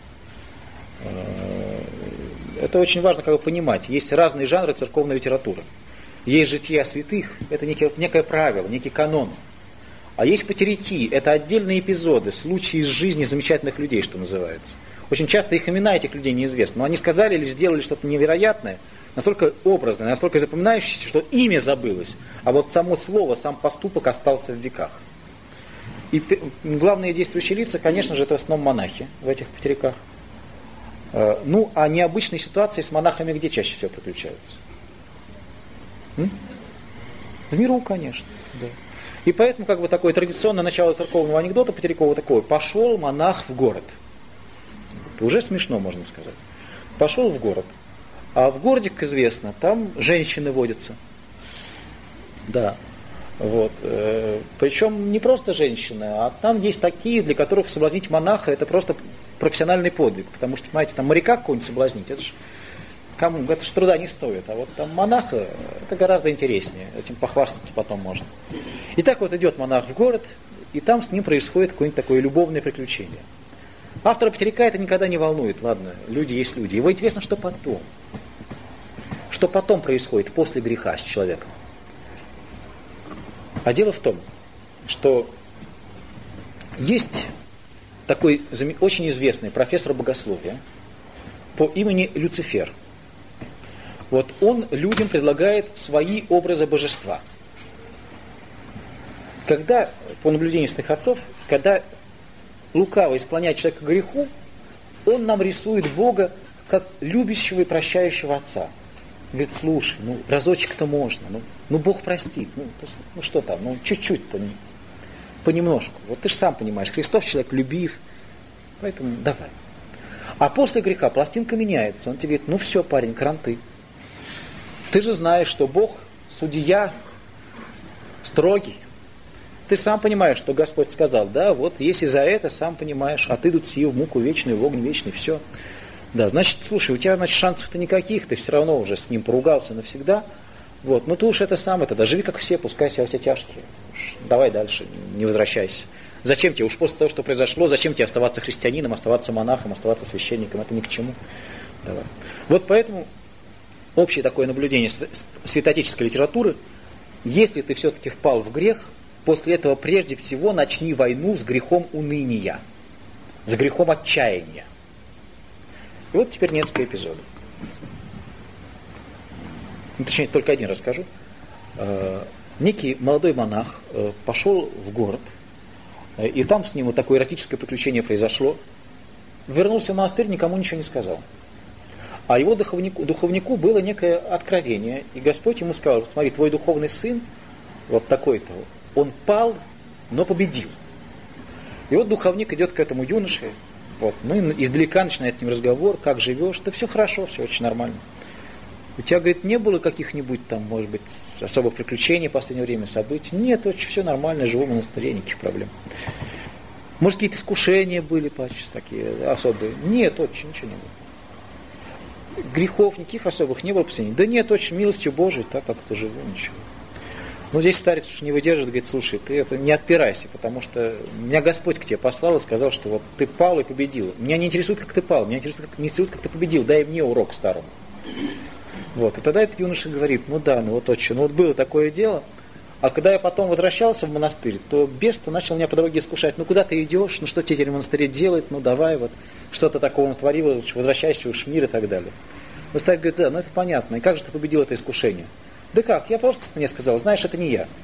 Это очень важно как бы понимать. Есть разные жанры церковной литературы. Есть жития святых, это некое правило, некий канон. А есть патерики, это отдельные эпизоды, случаи из жизни замечательных людей, что называется. Очень часто их имена этих людей неизвестны, но они сказали или сделали что-то невероятное, настолько образное, настолько запоминающееся, что имя забылось, а вот само слово, сам поступок остался в веках. И главные действующие лица, конечно же, это в основном монахи в этих патериках. Ну, а необычные ситуации с монахами где чаще всего приключаются? В миру, конечно. Да. И поэтому как бы такое традиционное начало церковного анекдота Потерякова такое: пошел монах в город. Уже смешно, можно сказать. Пошел в город. А в городе, как известно, там женщины водятся. Да. Вот. Причем не просто женщины, а там есть такие, для которых соблазнить монаха это просто профессиональный подвиг. Потому что, понимаете, там моряка какого-нибудь соблазнить, это ж труда не стоит. А вот там монаха, это гораздо интереснее. Этим похвастаться потом можно. И так вот идет монах в город, и там с ним происходит какое-нибудь такое любовное приключение. Автора Потеряка это никогда не волнует. Ладно, люди есть люди. Его интересно, что потом. Что потом происходит после греха с человеком. А дело в том, что есть такой очень известный профессор богословия по имени Люцифер. Вот он людям предлагает свои образы божества. Когда, по наблюдению святых отцов, когда лукаво склоняет человека к греху, он нам рисует Бога как любящего и прощающего отца. Говорит, слушай, разочек-то можно, Бог простит, что там, чуть-чуть-то, понемножку. Вот ты же сам понимаешь, Христос человек любив, поэтому давай. А после греха пластинка меняется, он тебе говорит, все, парень, кранты. Ты же знаешь, что Бог, судья, строгий. Ты сам понимаешь, что Господь сказал, да, вот если за это, сам понимаешь, отыдут сии в муку вечную, в огонь вечный, все. Да, значит, слушай, у тебя, шансов-то никаких, ты все равно уже с ним поругался навсегда. Вот, ты уж это сам, тогда живи как все, пускай себя все тяжкие. Давай дальше, не возвращайся. Зачем тебе, уж после того, что произошло, зачем тебе оставаться христианином, оставаться монахом, оставаться священником, это ни к чему. Давай. Вот поэтому общее такое наблюдение святоотеческой литературы, если ты все-таки впал в грех, после этого прежде всего начни войну с грехом уныния, с грехом отчаяния. И вот теперь несколько эпизодов. Точнее, только один расскажу. Некий молодой монах пошел в город, и там с ним вот такое эротическое приключение произошло. Вернулся в монастырь, никому ничего не сказал. А его духовнику было некое откровение, и Господь ему сказал, смотри, твой духовный сын, вот такой-то, он пал, но победил. И вот духовник идет к этому юноше, издалека начинает с ним разговор, как живешь, да все хорошо, все очень нормально. У тебя, говорит, не было каких-нибудь там, может быть, особых приключений в последнее время, событий? Нет, очень все нормально, живу в монастыре, никаких проблем. Может, какие-то искушения были, такие особые? Нет, очень ничего не было. Грехов никаких особых не было последних? Да нет, очень милостью Божией, так как-то живу, ничего. Здесь старец уж не выдерживает, говорит, слушай, ты это не отпирайся, потому что меня Господь к тебе послал и сказал, что вот ты пал и победил. Меня не интересует, как ты пал, меня интересует, как ты победил, дай мне урок старому. И тогда этот юноша говорит, отче, было такое дело, а когда я потом возвращался в монастырь, то бес-то начал меня по дороге искушать, куда ты идешь, что тебе теперь в монастыре делать, давай, что-то такого натворил, возвращайся уж в мир и так далее. Старец говорит, да, это понятно, и как же ты победил это искушение? Да как, я просто мне сказал, знаешь, это не я.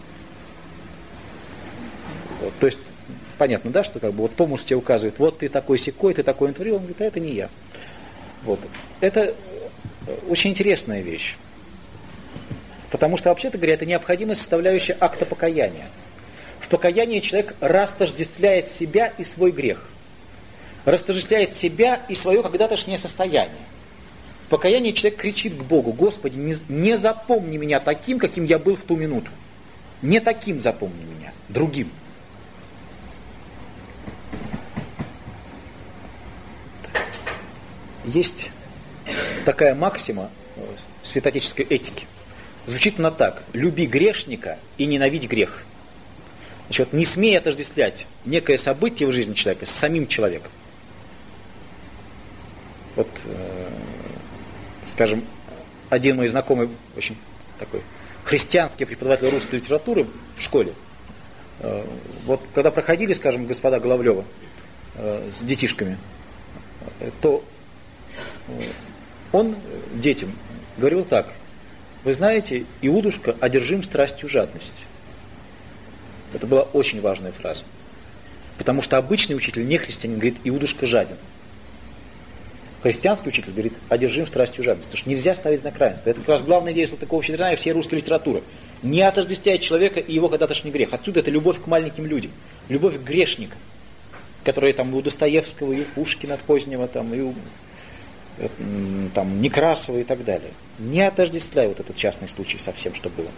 То есть, понятно, да, что помощь тебе указывает, вот ты такой сякой, ты такой натворил, он говорит, это не я. Это очень интересная вещь. Потому что, вообще-то говоря, это необходимая составляющая акта покаяния. В покаянии человек растождествляет себя и свой грех. Растождествляет себя и свое когда-тошнее состояние. В покаянии человек кричит к Богу, Господи, не запомни меня таким, каким я был в ту минуту. Не таким запомни меня, другим. Есть такая максима святоотеческой этики. Звучит она так: люби грешника и ненавидь грех. Значит, не смей отождествлять некое событие в жизни человека с самим человеком. Скажем, один мой знакомый, очень такой христианский преподаватель русской литературы в школе, когда проходили, скажем, господа Головлева с детишками, то он детям говорил так: вы знаете, Иудушка одержим страстью жадности. Это была очень важная фраза. Потому что обычный учитель, не христианин, говорит, Иудушка жаден. Христианский учитель говорит, одержим страстью жадности. Потому что нельзя ставить знак равенства. Это как раз главная идея Салтыкова-Щедрина и всей русской литературы. Не отождествлять человека и его когда-тошний грех. Отсюда это любовь к маленьким людям. Любовь к грешникам. Которые там и у Достоевского, и у Пушкина позднего, там, и у там, Некрасова и так далее. Не отождествляй вот этот частный случай со всем, что было.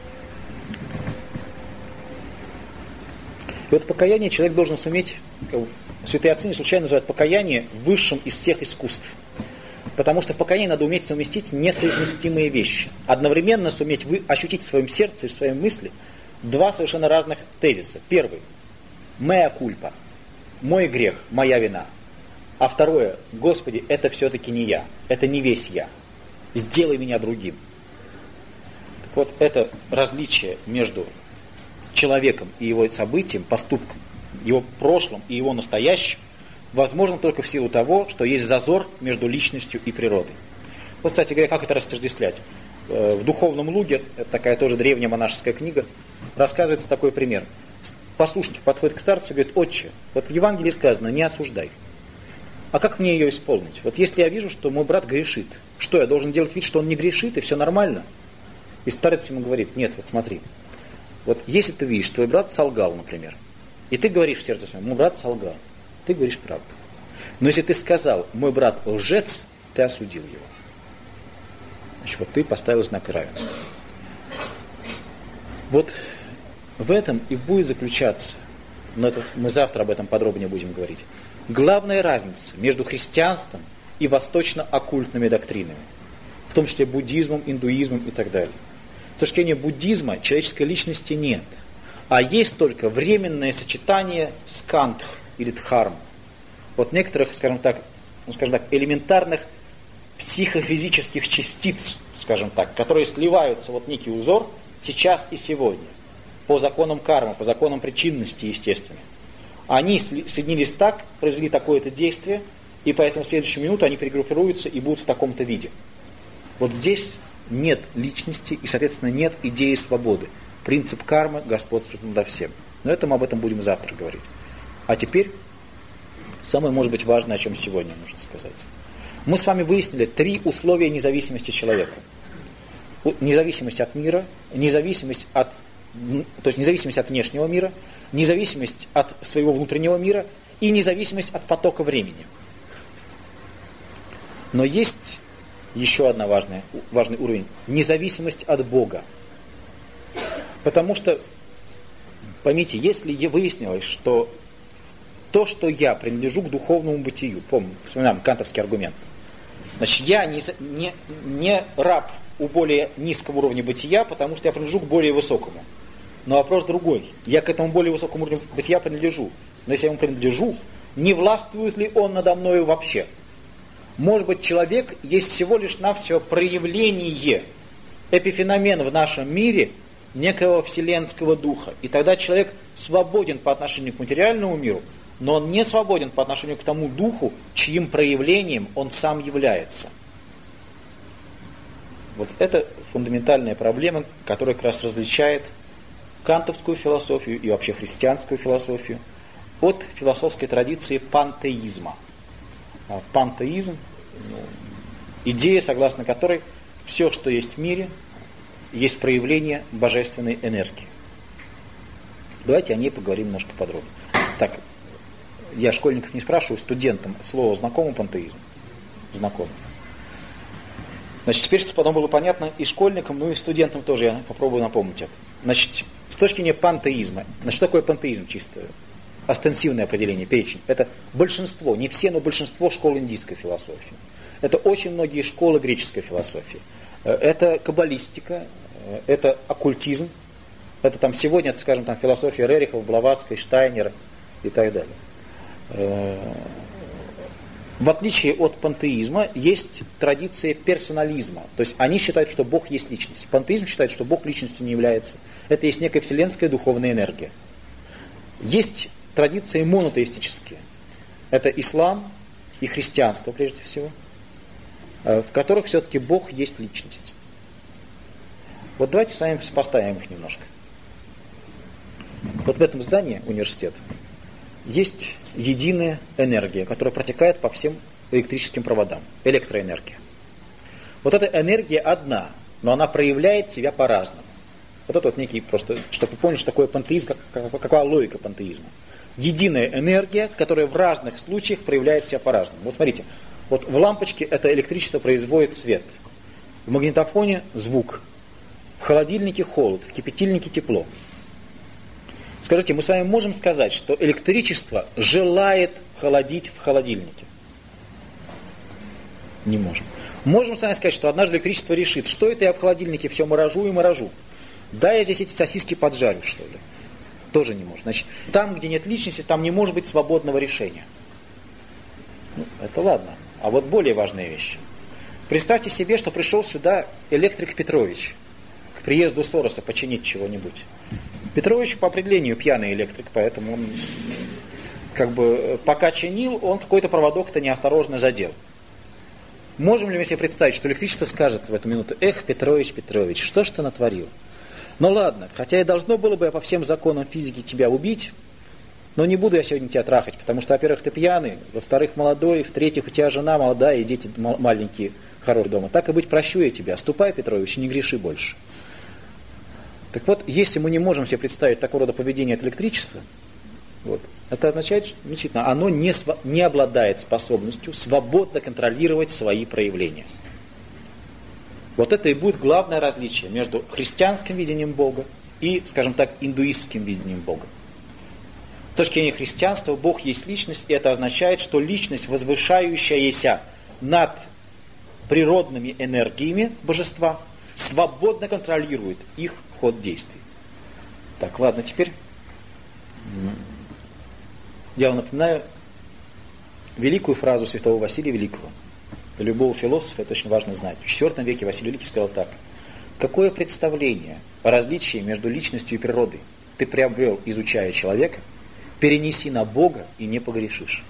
И вот покаяние человек должен суметь, святые отцы не случайно называют покаяние высшим из всех искусств. Потому что в покаянии надо уметь совместить несовместимые вещи. Одновременно суметь ощутить в своем сердце и в своей мысли два совершенно разных тезиса. Первый – «Mea culpa» – «Мой грех, моя вина». А второе – «Господи, это все-таки не я, это не весь я. Сделай меня другим». Так вот, это различие между человеком и его событием, поступком, его прошлым и его настоящим, возможно только в силу того, что есть зазор между личностью и природой. Вот, кстати говоря, как это растождествлять? В «Духовном луге», это такая тоже древняя монашеская книга, рассказывается такой пример. Послушник подходит к старцу и говорит: «Отче, вот в Евангелии сказано, не осуждай. А как мне ее исполнить? Вот если я вижу, что мой брат грешит, что я должен делать вид, что он не грешит и все нормально?» И старец ему говорит: «Нет, вот смотри, вот если ты видишь, твой брат солгал, например, и ты говоришь в сердце своем: мой брат солгал, ты говоришь правду. Но если ты сказал: мой брат лжец, ты осудил его. Значит, вот ты поставил знак равенства». Вот в этом и будет заключаться, но мы завтра об этом подробнее будем говорить, главная разница между христианством и восточно-оккультными доктринами, в том числе буддизмом, индуизмом и так далее. С точки зрения буддизма человеческой личности нет, а есть только временное сочетание скандх или дхарм. Вот некоторых, скажем так, элементарных психофизических частиц, скажем так, которые сливаются, вот некий узор сейчас и сегодня, по законам кармы, по законам причинности, естественно. Они соединились так, произвели такое-то действие, и поэтому в следующую минуту они перегруппируются и будут в таком-то виде. Вот здесь нет личности и, соответственно, нет идеи свободы. Принцип кармы господствует над всем. Но это мы об этом будем завтра говорить. А теперь самое, может быть, важное, о чем сегодня нужно сказать. Мы с вами выяснили 3 условия независимости человека. Независимость от мира, независимость от внешнего мира, независимость от своего внутреннего мира и независимость от потока времени. Но есть еще один важный уровень – независимость от Бога. Потому что, поймите, если выяснилось, что то, что я принадлежу к духовному бытию, вспоминаем кантовский аргумент, значит, я не раб у более низкого уровня бытия, потому что я принадлежу к более высокому. Но вопрос другой. Я к этому более высокому уровню бытия принадлежу. Но если я ему принадлежу, не властвует ли он надо мною вообще? Может быть, человек есть всего лишь навсего проявление, эпифеномен в нашем мире некого вселенского духа. И тогда человек свободен по отношению к материальному миру, но он не свободен по отношению к тому духу, чьим проявлением он сам является. Вот это фундаментальная проблема, которая как раз различает кантовскую философию и вообще христианскую философию от философской традиции пантеизма. Пантеизм – идея, согласно которой все, что есть в мире, есть проявление божественной энергии. Давайте о ней поговорим немножко подробнее. Так, я школьников не спрашиваю, студентам слово знакомо пантеизм? Знакомо. Значит, теперь, чтобы потом было понятно и школьникам, ну и студентам тоже я попробую напомнить это. Значит, с точки зрения пантеизма, значит, что такое пантеизм чисто? Остенсивное определение, перечень. Это большинство, не все, но большинство школ индийской философии. Это очень многие школы греческой философии. Это каббалистика, это оккультизм, это там сегодня, это, скажем, там философия Рерихова, Блаватской, Штайнера и так далее. В отличие от пантеизма, есть традиция персонализма. То есть они считают, что Бог есть личность. Пантеизм считает, что Бог личностью не является. Это есть некая вселенская духовная энергия. Есть традиции монотеистические. Это ислам и христианство, прежде всего, в которых все-таки Бог есть личность. Вот давайте с вами сопоставим их немножко. Вот в этом здании университета есть единая энергия, которая протекает по всем электрическим проводам. Электроэнергия. Вот эта энергия одна, но она проявляет себя по-разному. Вот это вот некий просто, чтобы вы поняли, что такое пантеизм, какая логика пантеизма. Единая энергия, которая в разных случаях проявляет себя по-разному. Вот смотрите, вот в лампочке это электричество производит свет, в магнитофоне звук, в холодильнике холод, в кипятильнике тепло. Скажите, мы с вами можем сказать, что электричество желает холодить в холодильнике? Не можем. Можем с вами сказать, что однажды электричество решит, что это я в холодильнике все морожу и морожу. Да, я здесь эти сосиски поджарю, что ли. Тоже не может. Значит, там, где нет личности, там не может быть свободного решения. Ну, это ладно. А вот более важная вещь. Представьте себе, что пришел сюда электрик Петрович к приезду Сороса починить чего-нибудь. Петрович по определению пьяный электрик, поэтому он пока чинил, он какой-то проводок-то неосторожно задел. Можем ли мы себе представить, что электричество скажет в эту минуту: эх, Петрович, Петрович, что ж ты натворил? Ну ладно, хотя и должно было бы по всем законам физики тебя убить, но не буду я сегодня тебя трахать, потому что, во-первых, ты пьяный, во-вторых, молодой, в-третьих, у тебя жена молодая и дети маленькие, хорошие дома. Так и быть, прощу я тебя. Ступай, Петрович, и не греши больше. Так вот, если мы не можем себе представить такого рода поведение от электричества, вот, это означает, что действительно, оно не обладает способностью свободно контролировать свои проявления. Вот это и будет главное различие между христианским видением Бога и, скажем так, индуистским видением Бога. С точки зрения христианства Бог есть личность, и это означает, что личность, возвышающаяся над природными энергиями божества, свободно контролирует их ход действий. Так, ладно, теперь я вам напоминаю великую фразу святого Василия Великого. Для любого философа это очень важно знать. В IV веке Василий Великий сказал так: какое представление о различии между личностью и природой ты приобрел, изучая человека, перенеси на Бога и не погрешишь.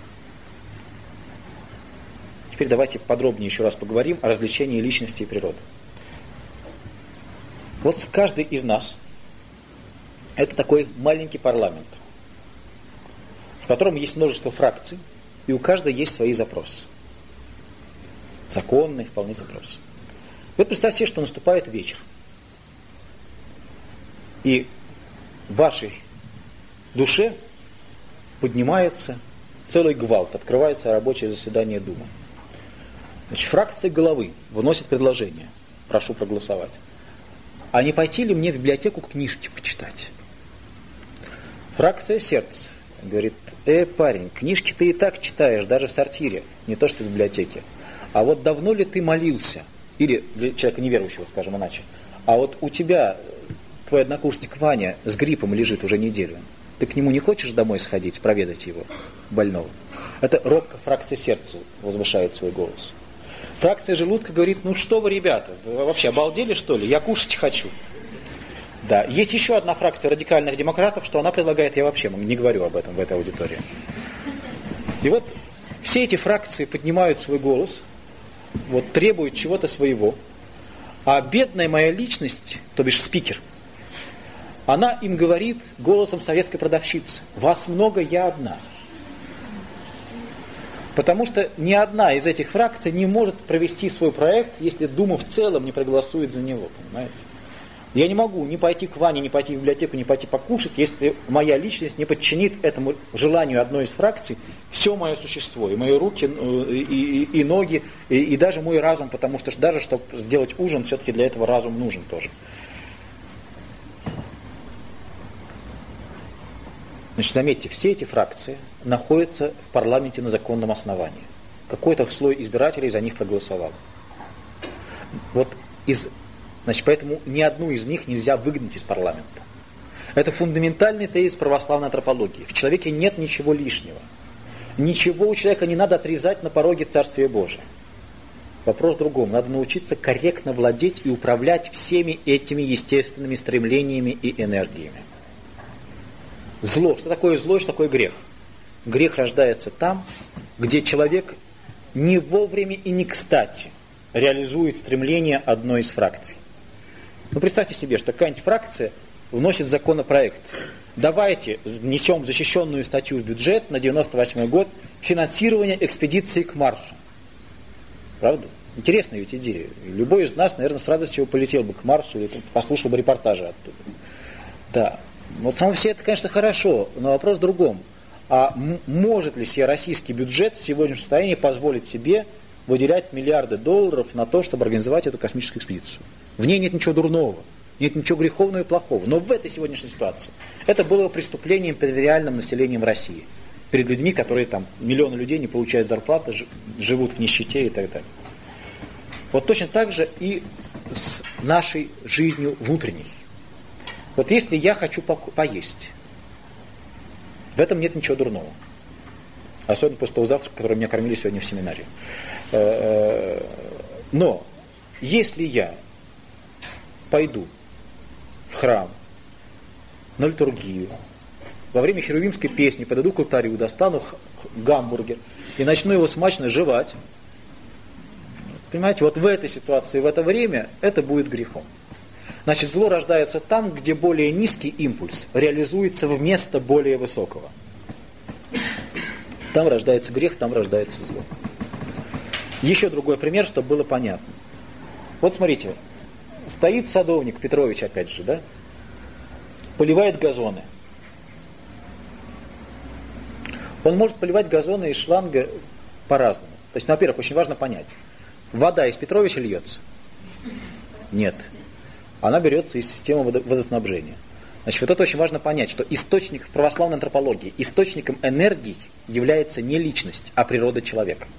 Теперь давайте подробнее еще раз поговорим о различении личности и природы. Вот каждый из нас это такой маленький парламент, в котором есть множество фракций, и у каждой есть свои запросы. Законные вполне запросы. Вот представьте себе, что наступает вечер. И в вашей душе поднимается целый гвалт, открывается рабочее заседание Думы. Значит, фракция головы выносит предложение. Прошу проголосовать. А не пойти ли мне в библиотеку книжки почитать? Фракция сердца говорит: парень, книжки ты и так читаешь, даже в сортире, не то что в библиотеке. А вот давно ли ты молился? Или для человека неверующего, скажем иначе. А вот у тебя твой однокурсник Ваня с гриппом лежит уже неделю. Ты к нему не хочешь домой сходить, проведать его, больного? Это робко фракция сердца возвышает свой голос. Фракция желудка говорит: ну что вы, ребята, вы вообще обалдели, что ли? Я кушать хочу. Да, есть еще одна фракция радикальных демократов, что она предлагает, я вообще не говорю об этом в этой аудитории. И вот все эти фракции поднимают свой голос, вот требуют чего-то своего, а бедная моя личность, то бишь спикер, она им говорит голосом советской продавщицы: вас много, я одна. Потому что ни одна из этих фракций не может провести свой проект, если Дума в целом не проголосует за него, понимаете? Я не могу ни пойти к Ване, ни пойти в библиотеку, ни пойти покушать, если моя личность не подчинит этому желанию одной из фракций все мое существо, и мои руки, и ноги, и даже мой разум, потому что даже чтобы сделать ужин, все-таки для этого разум нужен тоже. Значит, заметьте, все эти фракции находятся в парламенте на законном основании. Какой-то слой избирателей за них проголосовал. Значит, поэтому ни одну из них нельзя выгнать из парламента. Это фундаментальный тезис православной антропологии. В человеке нет ничего лишнего. Ничего у человека не надо отрезать на пороге Царствия Божия. Вопрос в другом. Надо научиться корректно владеть и управлять всеми этими естественными стремлениями и энергиями. Зло. Что такое зло и что такое грех? Грех рождается там, где человек не вовремя и не кстати реализует стремление одной из фракций. Ну, представьте себе, что какая-нибудь фракция вносит законопроект давайте внесем защищенную статью в бюджет на 98 год финансирование экспедиции к Марсу. Правда? Интересная ведь идея. Любой из нас, наверное, с радостью полетел бы к Марсу или послушал бы репортажи оттуда. Да. Вот само все это, конечно, хорошо, но вопрос в другом. А может ли себе российский бюджет в сегодняшнем состоянии позволить себе выделять миллиарды долларов на то, чтобы организовать эту космическую экспедицию? В ней нет ничего дурного, нет ничего греховного и плохого. Но в этой сегодняшней ситуации это было преступлением перед реальным населением России. Перед людьми, которые там, миллионы людей не получают зарплаты, живут в нищете и так далее. Вот точно так же и с нашей жизнью внутренней. Вот если я хочу поесть, в этом нет ничего дурного. Особенно после того завтрака, который меня кормили сегодня в семинаре. Но если я пойду в храм, на литургию, во время херувимской песни подойду к алтарю, достану гамбургер и начну его смачно жевать, понимаете, вот в этой ситуации, в это время, это будет грехом. Значит, зло рождается там, где более низкий импульс реализуется вместо более высокого. Там рождается грех, там рождается зло. Еще другой пример, чтобы было понятно. Вот смотрите, стоит садовник, Петрович опять же, да, поливает газоны. Он может поливать газоны из шланга по-разному. То есть, во-первых, очень важно понять, вода из Петровича льется? Нет. Она берется из системы водоснабжения. Значит, вот это очень важно понять, что источник в православной антропологии, источником энергии является не личность, а природа человека.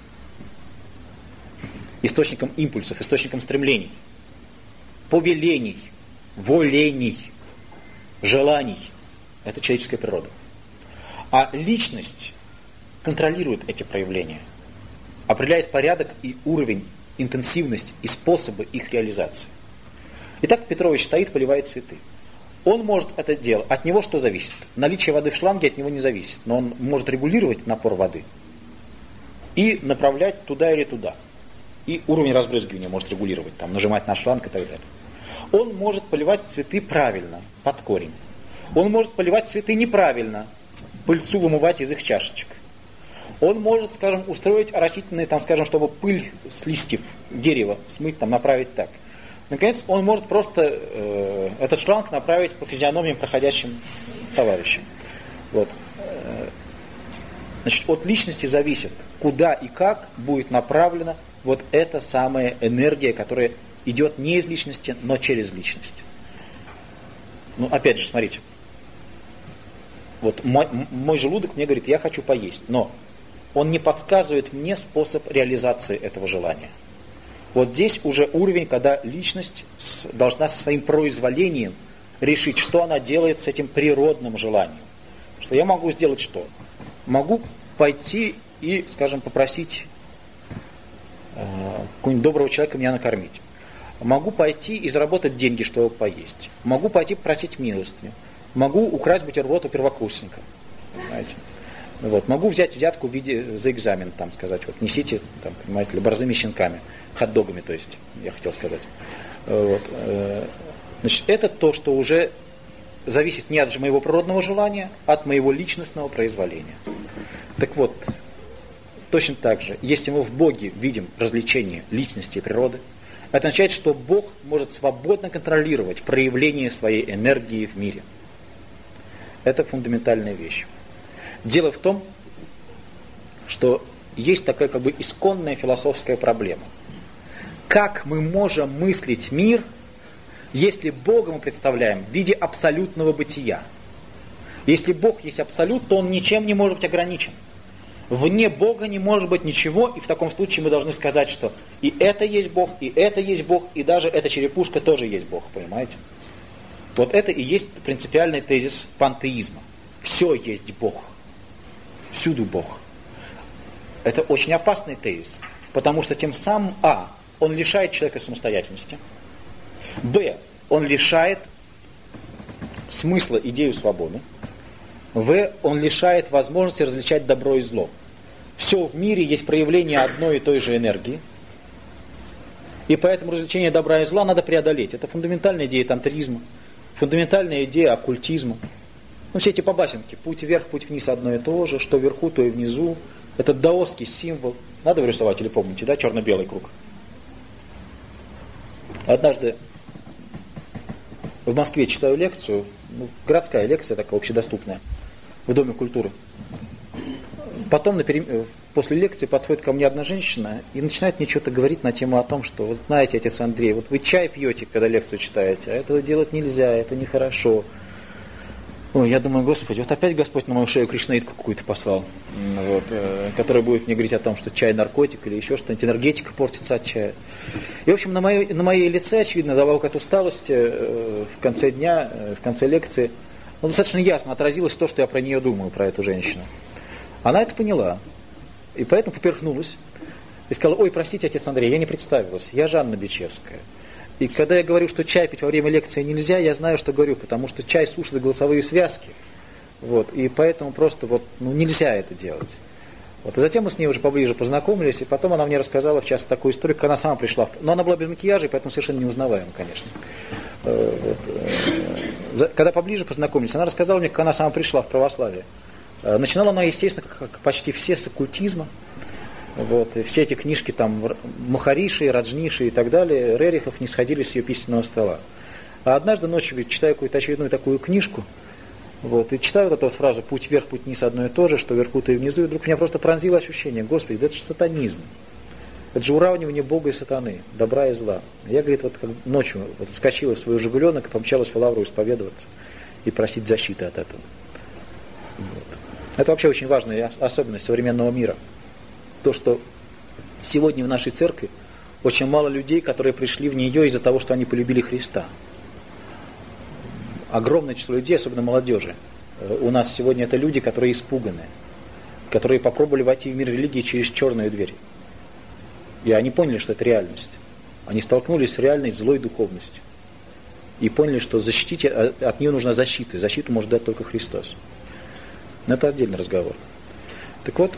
Источником импульсов, источником стремлений, повелений, волений, желаний. Это человеческая природа. А личность контролирует эти проявления, определяет порядок и уровень, интенсивность и способы их реализации. Итак, Петрович стоит, поливает цветы. Он может это делать. От него что зависит? Наличие воды в шланге от него не зависит. Но он может регулировать напор воды и направлять туда или туда. И уровень разбрызгивания может регулировать, там, нажимать на шланг и так далее. Он может поливать цветы правильно, под корень. Он может поливать цветы неправильно, пыльцу вымывать из их чашечек. Он может, скажем, устроить оросительные, там, скажем, чтобы пыль с листьев дерева смыть, там, направить так. Наконец, он может просто этот шланг направить по физиономиям проходящим товарищам. Вот. Значит, от личности зависит, куда и как будет направлена вот эта самая энергия, которая идет не из личности, но через личность. Ну, опять же, смотрите. Вот мой желудок мне говорит, я хочу поесть, но он не подсказывает мне способ реализации этого желания. Вот здесь уже уровень, когда личность должна со своим произволением решить, что она делает с этим природным желанием. Что я могу сделать что? Могу пойти и, скажем, попросить какого-нибудь доброго человека меня накормить. Могу пойти и заработать деньги, чтобы поесть. Могу пойти попросить милостыню. Могу украсть бутерброд у первокурсника. Понимаете? Вот. Могу взять взятку в виде за экзамен, там сказать, вот несите, там, понимаете ли, борзыми щенками, хот-догами, то есть, я хотел сказать. Вот. Значит, это то, что уже зависит не от моего природного желания, а от моего личностного произволения. Так вот, точно так же, если мы в Боге видим развлечение личности и природы, это означает, что Бог может свободно контролировать проявление своей энергии в мире. Это фундаментальная вещь. Дело в том, что есть такая как бы исконная философская проблема. Как мы можем мыслить мир, если Бога мы представляем в виде абсолютного бытия? Если Бог есть абсолют, то Он ничем не может быть ограничен. Вне Бога не может быть ничего, и в таком случае мы должны сказать, что и это есть Бог, и это есть Бог, и даже эта черепушка тоже есть Бог, понимаете? Вот это и есть принципиальный тезис пантеизма. Все есть Бог. Всюду Бог. Это очень опасный тезис, потому что тем самым, он лишает человека самостоятельности, он лишает смысла идею свободы, он лишает возможности различать добро и зло. Все в мире есть проявление одной и той же энергии, и поэтому различение добра и зла надо преодолеть. Это фундаментальная идея тантризма, фундаментальная идея оккультизма. Ну, все эти побасенки, путь вверх, путь вниз одно и то же, что вверху, то и внизу. Это даосский символ. Надо вырисовать или помните, да, черно-белый круг? Однажды в Москве читаю лекцию, городская лекция такая, общедоступная, в Доме культуры. Потом после лекции подходит ко мне одна женщина и начинает мне что-то говорить на тему о том, что, вот знаете, отец Андрей, вот вы чай пьете, когда лекцию читаете, а этого делать нельзя, это нехорошо. Ой, я думаю, Господи, вот опять Господь на мою шею кришнаитку какую-то послал, вот, которая будет мне говорить о том, что чай наркотик или еще что-нибудь, энергетика портится от чая. И, в общем, на моей лице, очевидно, добавок от усталости в конце дня, в конце лекции, достаточно ясно отразилось то, что я про нее думаю, про эту женщину. Она это поняла, и поэтому поперхнулась, и сказала: ой, простите, отец Андрей, я не представилась, я Жанна Бичевская. И когда я говорю, что чай пить во время лекции нельзя, я знаю, что говорю, потому что чай сушит голосовые связки. Вот, и поэтому просто нельзя это делать. Вот, и затем мы с ней уже поближе познакомились, и потом она мне рассказала, в частности, такую историю, как она сама пришла. Но она была без макияжа, и поэтому совершенно неузнаваема, конечно. Когда поближе познакомились, она рассказала мне, как она сама пришла в православие. Начинала она, естественно, как почти все, с оккультизма. Вот, и все эти книжки, там, Махариши, Раджниши и так далее, Рерихов, не сходили с ее письменного стола. А однажды ночью, читаю какую-то очередную такую книжку, вот, и читаю вот эту вот фразу «путь вверх, путь вниз одно и то же», что вверху, то и внизу, и вдруг меня просто пронзило ощущение: Господи, да это же сатанизм. Это же уравнивание Бога и сатаны, добра и зла. Я, говорит, вот как ночью вскочила в свой «Жигуленок» и помчалась в Лавру исповедоваться и просить защиты от этого. Вот. Это вообще очень важная особенность современного мира. То, что сегодня в нашей церкви очень мало людей, которые пришли в нее из-за того, что они полюбили Христа. Огромное число людей, особенно молодежи. У нас сегодня это люди, которые испуганы, которые попробовали войти в мир религии через черную дверь. И они поняли, что это реальность. Они столкнулись с реальной злой духовностью. И поняли, что от нее нужна защита. Защиту может дать только Христос. Но это отдельный разговор. Так вот,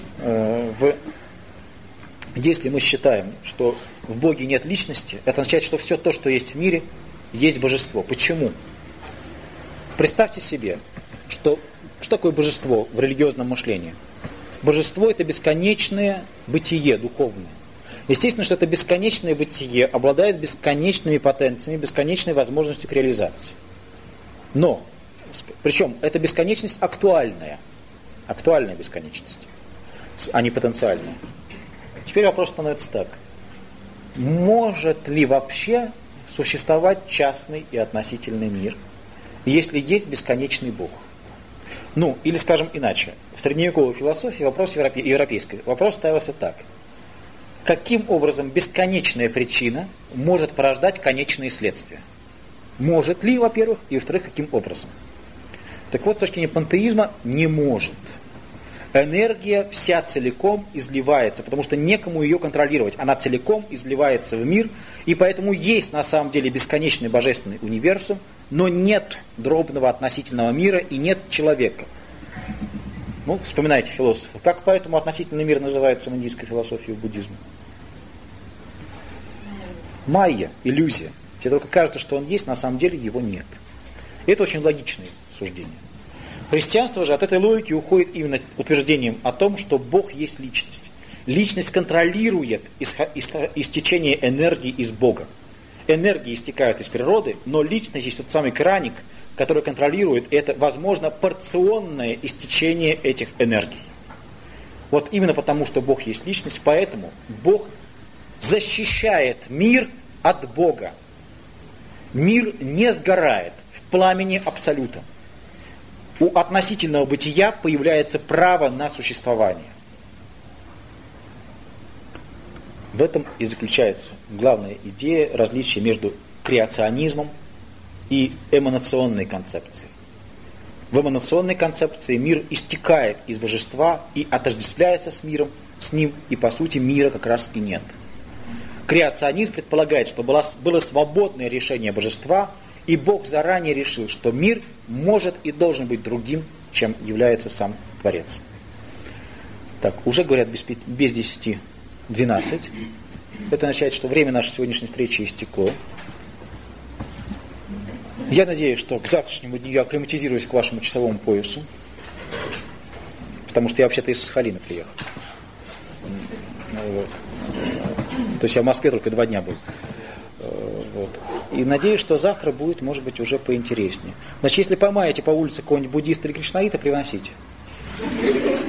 если мы считаем, что в Боге нет личности, это означает, что все то, что есть в мире, есть божество. Почему? Представьте себе, что такое божество в религиозном мышлении? Божество – это бесконечное бытие духовное. Естественно, что это бесконечное бытие обладает бесконечными потенциями, бесконечной возможностью к реализации. Но, причем, эта бесконечность актуальная бесконечность, а не потенциальная. Теперь вопрос становится так. Может ли вообще существовать частный и относительный мир, если есть бесконечный Бог? Или скажем иначе. В средневековой философии вопрос европейской. Вопрос ставился так. Каким образом бесконечная причина может порождать конечные следствия? Может ли, во-первых, и во-вторых, каким образом? Так вот, с точки зрения пантеизма, не может. Энергия вся целиком изливается, потому что некому ее контролировать. Она целиком изливается в мир, и поэтому есть на самом деле бесконечный божественный универсум, но нет дробного относительного мира и нет человека. Вспоминайте философов. Как поэтому относительный мир называется в индийской философии, в буддизме? Майя, иллюзия. Тебе только кажется, что он есть, на самом деле его нет. И это очень логичное суждение. Христианство же от этой логики уходит именно утверждением о том, что Бог есть личность. Личность контролирует истечение энергии из Бога. Энергии истекают из природы, но личность есть тот самый краник, который контролирует это, возможно, порционное истечение этих энергий. Вот именно потому, что Бог есть личность, поэтому Бог защищает мир от Бога. Мир не сгорает в пламени абсолюта. У относительного бытия появляется право на существование. В этом и заключается главная идея различия между креационизмом и эманационной концепцией. В эманационной концепции мир истекает из божества и отождествляется с миром, с ним, и по сути мира как раз и нет. Креационизм предполагает, что было свободное решение божества, и Бог заранее решил, что мир может и должен быть другим, чем является сам Творец. Так, уже говорят без 10:12. Это означает, что время нашей сегодняшней встречи истекло. Я надеюсь, что к завтрашнему дню я акклиматизируюсь к вашему часовому поясу, потому что я вообще-то из Сахалина приехал. Вот. То есть я в Москве только 2 дня был. Вот. И надеюсь, что завтра будет, может быть, уже поинтереснее. Значит, если поймаете по улице какого-нибудь буддиста или кришнаита, приносите.